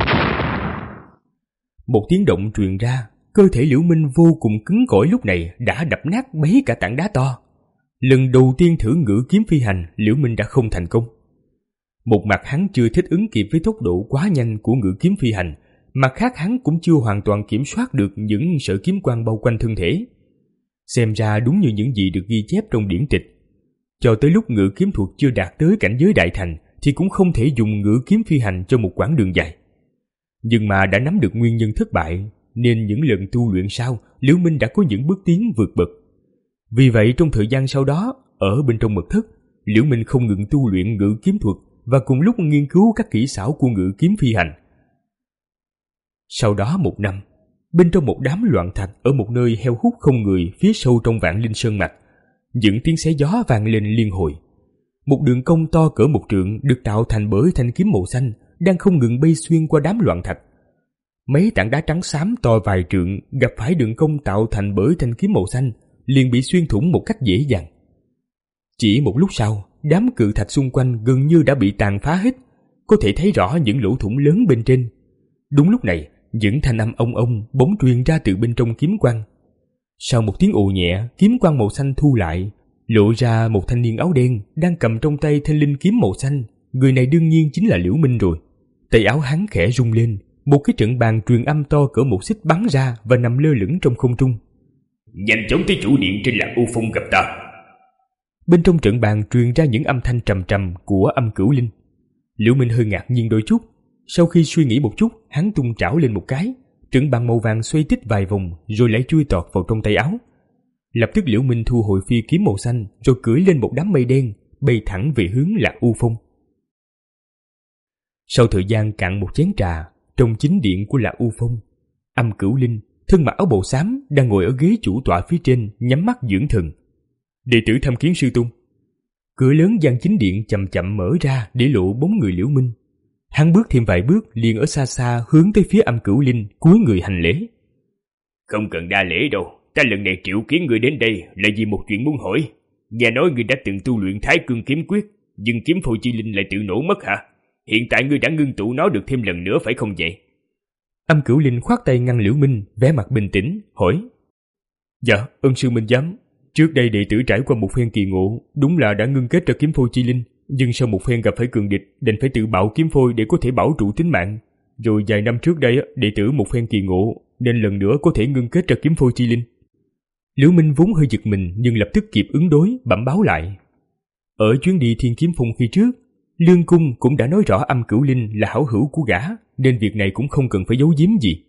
Một tiếng động truyền ra, cơ thể Liễu Minh vô cùng cứng cỏi lúc này đã đập nát mấy cả tảng đá to. Lần đầu tiên thử ngự kiếm phi hành, Liễu Minh đã không thành công. Một mặt hắn chưa thích ứng kịp với tốc độ quá nhanh của ngự kiếm phi hành, mặt khác hắn cũng chưa hoàn toàn kiểm soát được những sợi kiếm quang bao quanh thân thể. Xem ra đúng như những gì được ghi chép trong điển tịch, cho tới lúc ngự kiếm thuật chưa đạt tới cảnh giới đại thành thì cũng không thể dùng ngự kiếm phi hành cho một quãng đường dài. Nhưng mà đã nắm được nguyên nhân thất bại, nên những lần tu luyện sau, Liễu Minh đã có những bước tiến vượt bậc. Vì vậy trong thời gian sau đó, ở bên trong mật thất, Liễu Minh không ngừng tu luyện ngự kiếm thuật và cùng lúc nghiên cứu các kỹ xảo của ngự kiếm phi hành. Sau đó một năm, bên trong một đám loạn thạch ở một nơi heo hút không người phía sâu trong Vạn Linh Sơn mạch, những tiếng xé gió vang lên liên hồi. Một đường cong to cỡ một trượng được tạo thành bởi thanh kiếm màu xanh đang không ngừng bay xuyên qua đám loạn thạch. Mấy tảng đá trắng xám to vài trượng gặp phải đường cong tạo thành bởi thanh kiếm màu xanh liền bị xuyên thủng một cách dễ dàng. Chỉ một lúc sau, đám cự thạch xung quanh gần như đã bị tàn phá hết, có thể thấy rõ những lỗ thủng lớn bên trên. Đúng lúc này, những thanh âm ông ông bỗng truyền ra từ bên trong kiếm quang. Sau một tiếng ồ nhẹ, kiếm quang màu xanh thu lại, lộ ra một thanh niên áo đen đang cầm trong tay thanh linh kiếm màu xanh. Người này đương nhiên chính là Liễu Minh rồi. Tay áo hắn khẽ rung lên, một cái trận bàn truyền âm to cỡ một xích bắn ra và nằm lơ lửng trong không trung. Nhanh chóng tới chủ điện trên Lạc U Phong gặp ta. Bên trong trận bàn truyền ra những âm thanh trầm trầm của âm cửu linh. Liễu Minh hơi ngạc nhiên đôi chút. Sau khi suy nghĩ một chút, hắn tung trảo lên một cái, trận bàn màu vàng xoay tít vài vòng rồi lại chui tọt vào trong tay áo. Lập tức Liễu Minh thu hồi phi kiếm màu xanh rồi cưỡi lên một đám mây đen, bay thẳng về hướng Lạc U Phong. Sau thời gian cạn một chén trà, trong chính điện của Lạc U Phong, âm cửu linh thân mặc áo bào xám đang ngồi ở ghế chủ tọa phía trên, nhắm mắt dưỡng thần. Đệ tử tham kiến sư tôn. Cửa lớn gian chính điện chậm chậm mở ra để lộ bóng người Liễu Minh. Hắn bước thêm vài bước liền ở xa xa hướng tới phía âm cửu linh, cúi người hành lễ. Không cần đa lễ đâu, ta lần này triệu kiến người đến đây là vì một chuyện muốn hỏi. Nghe nói người đã từng tu luyện Thái Cương kiếm quyết, nhưng kiếm phôi chi linh lại tự nổ mất hả? Hiện tại ngươi đã ngưng tụ nó được thêm lần nữa phải không vậy? Âm cửu linh khoát tay ngăn Liễu Minh, vẻ mặt bình tĩnh hỏi. Dạ, ân sư minh giám. Trước đây đệ tử trải qua một phen kỳ ngộ, đúng là đã ngưng kết ra kiếm phôi chi linh, nhưng sau một phen gặp phải cường địch, đành phải tự bạo kiếm phôi để có thể bảo trụ tính mạng. Rồi vài năm trước đây, đệ tử một phen kỳ ngộ, nên lần nữa có thể ngưng kết ra kiếm phôi chi linh. Liễu Minh vốn hơi giật mình nhưng lập tức kịp ứng đối, bẩm báo lại. Ở chuyến đi Thiên Kiếm Phong khi trước, Lương Cung cũng đã nói rõ Âm Cửu Linh là hảo hữu của gã, nên việc này cũng không cần phải giấu giếm gì.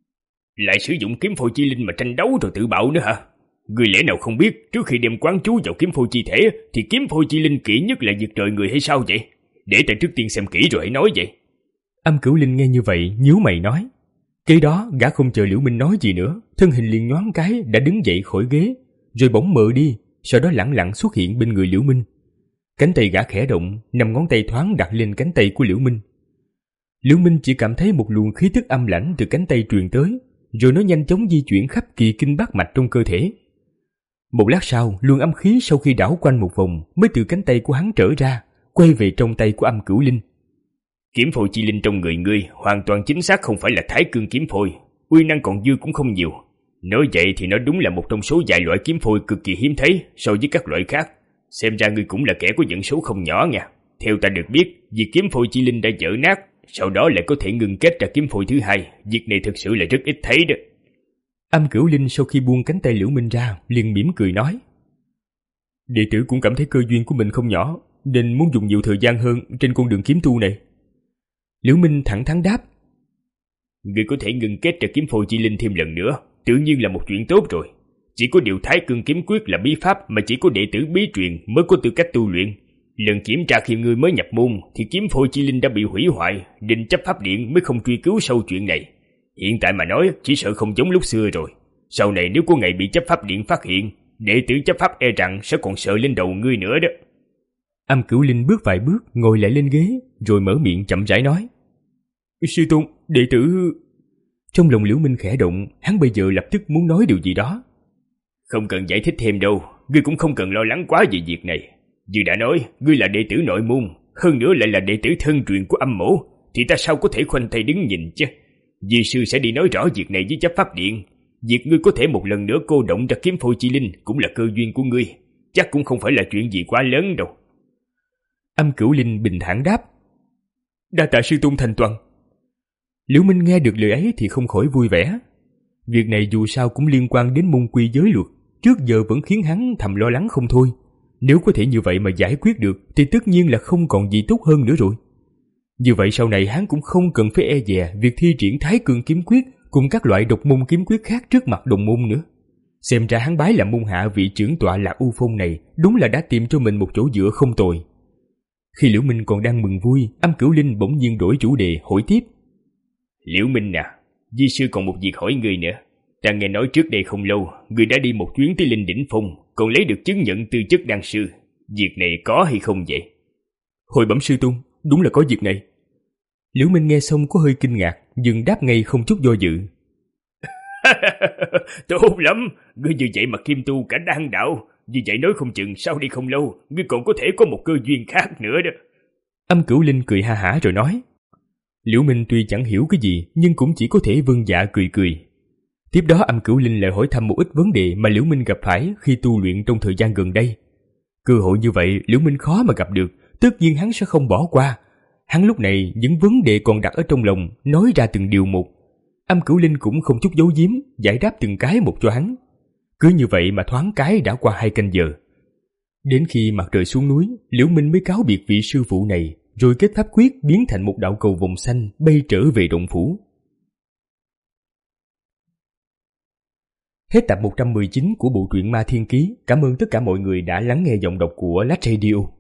Lại sử dụng kiếm phôi chi linh mà tranh đấu rồi tự bạo nữa hả? Người lẽ nào không biết trước khi đem quán chú vào kiếm phôi chi thể thì kiếm phôi chi linh kỹ nhất là diệt trời người hay sao vậy? Để ta trước tiên xem kỹ rồi hãy nói vậy. Âm Cửu Linh nghe như vậy nhíu mày nói. Kế đó gã không chờ Liễu Minh nói gì nữa, thân hình liền nhoáng cái đã đứng dậy khỏi ghế, rồi bỗng mờ đi, sau đó lẳng lặng xuất hiện bên người Liễu Minh. Cánh tay gã khẽ động, năm ngón tay thoáng đặt lên cánh tay của Liễu Minh. Liễu Minh chỉ cảm thấy một luồng khí tức âm lãnh từ cánh tay truyền tới, rồi nó nhanh chóng di chuyển khắp kỳ kinh bát mạch trong cơ thể. Một lát sau, luồng âm khí sau khi đảo quanh một vòng mới từ cánh tay của hắn trở ra, quay về trong tay của Âm Cửu Linh. Kiếm phôi chi linh trong người ngươi hoàn toàn chính xác không phải là Thái Cương kiếm phôi, uy năng còn dư cũng không nhiều. Nói vậy thì nó đúng là một trong số vài loại kiếm phôi cực kỳ hiếm thấy so với các loại khác. Xem ra ngươi cũng là kẻ có dẫn số không nhỏ nha. Theo ta được biết, việc kiếm phôi chi linh đã vỡ nát, sau đó lại có thể ngừng kết ra kiếm phôi thứ hai, việc này thực sự là rất ít thấy đó. Âm Cửu Linh sau khi buông cánh tay Liễu Minh ra, liền mỉm cười nói: Đệ tử cũng cảm thấy cơ duyên của mình không nhỏ, nên muốn dùng nhiều thời gian hơn trên con đường kiếm tu này. Liễu Minh thẳng thắn đáp: Ngươi có thể ngừng kết ra kiếm phôi chi linh thêm lần nữa, tự nhiên là một chuyện tốt rồi. Chỉ có điều Thái Cương kiếm quyết là bí pháp mà chỉ có đệ tử bí truyền mới có tư cách tu luyện. Lần kiểm tra khi ngươi mới nhập môn thì kiếm phôi chi linh đã bị hủy hoại, nên chấp pháp điện mới không truy cứu sâu chuyện này. Hiện tại mà nói chỉ sợ không giống lúc xưa rồi. Sau này nếu có ngày bị chấp pháp điện phát hiện, đệ tử chấp pháp e rằng sẽ còn sợ lên đầu ngươi nữa đó. Âm Cửu Linh bước vài bước, ngồi lại lên ghế, rồi mở miệng chậm rãi nói: Sư tôn, đệ tử... Trong lòng Liễu Minh khẽ động, hắn bây giờ lập tức muốn nói điều gì đó. Không cần giải thích thêm đâu, ngươi cũng không cần lo lắng quá về việc này. Như đã nói, ngươi là đệ tử nội môn, hơn nữa lại là đệ tử thân truyền của Âm mỗ, thì ta sao có thể khoanh tay đứng nhìn chứ? Di sư sẽ đi nói rõ việc này với chấp pháp điện. Việc ngươi có thể một lần nữa cô động ra kiếm phôi chi linh cũng là cơ duyên của ngươi, chắc cũng không phải là chuyện gì quá lớn đâu. Âm Cửu Linh bình thản đáp: Đa tạ sư tôn thành toàn. Liễu Minh nghe được lời ấy thì không khỏi vui vẻ. Việc này dù sao cũng liên quan đến môn quy giới luật, trước giờ vẫn khiến hắn thầm lo lắng không thôi. Nếu có thể như vậy mà giải quyết được thì tất nhiên là không còn gì tốt hơn nữa rồi. Như vậy sau này hắn cũng không cần phải e dè việc thi triển Thái Cương kiếm quyết cùng các loại độc môn kiếm quyết khác trước mặt đồng môn nữa. Xem ra hắn bái làm môn hạ vị trưởng tọa Lạc U Phong này đúng là đã tìm cho mình một chỗ dựa không tồi. Khi Liễu Minh còn đang mừng vui, Âm Cửu Linh bỗng nhiên đổi chủ đề hỏi tiếp: Liễu Minh à, di sư còn một việc hỏi ngươi nữa. Ta nghe nói trước đây không lâu, ngươi đã đi một chuyến tới Linh Đỉnh Phong, còn lấy được chứng nhận tư chất đan sư. Việc này có hay không vậy? Hồi bẩm sư tôn, đúng là có việc này. Liễu Minh nghe xong có hơi kinh ngạc, nhưng đáp ngay không chút do dự. Tốt lắm, ngươi như vậy mà kim tu cả đan đạo, như vậy nói không chừng sau đi không lâu, ngươi còn có thể có một cơ duyên khác nữa đó. Âm Cửu Linh cười ha hả rồi nói. Liễu Minh tuy chẳng hiểu cái gì, nhưng cũng chỉ có thể vâng dạ cười cười. Tiếp đó Âm Cửu Linh lại hỏi thăm một ít vấn đề mà Liễu Minh gặp phải khi tu luyện trong thời gian gần đây. Cơ hội như vậy Liễu Minh khó mà gặp được, tất nhiên hắn sẽ không bỏ qua. Hắn lúc này những vấn đề còn đặt ở trong lòng nói ra từng điều một. Âm Cửu Linh cũng không chút giấu giếm, giải đáp từng cái một cho hắn. Cứ như vậy mà thoáng cái đã qua hai canh giờ. Đến khi mặt trời xuống núi, Liễu Minh mới cáo biệt vị sư phụ này, rồi kết pháp quyết biến thành một đạo cầu vòng xanh bay trở về động phủ. Hết tập một trăm mười chín của bộ truyện Ma Thiên Ký. Cảm ơn tất cả mọi người đã lắng nghe giọng đọc của Lách Radio.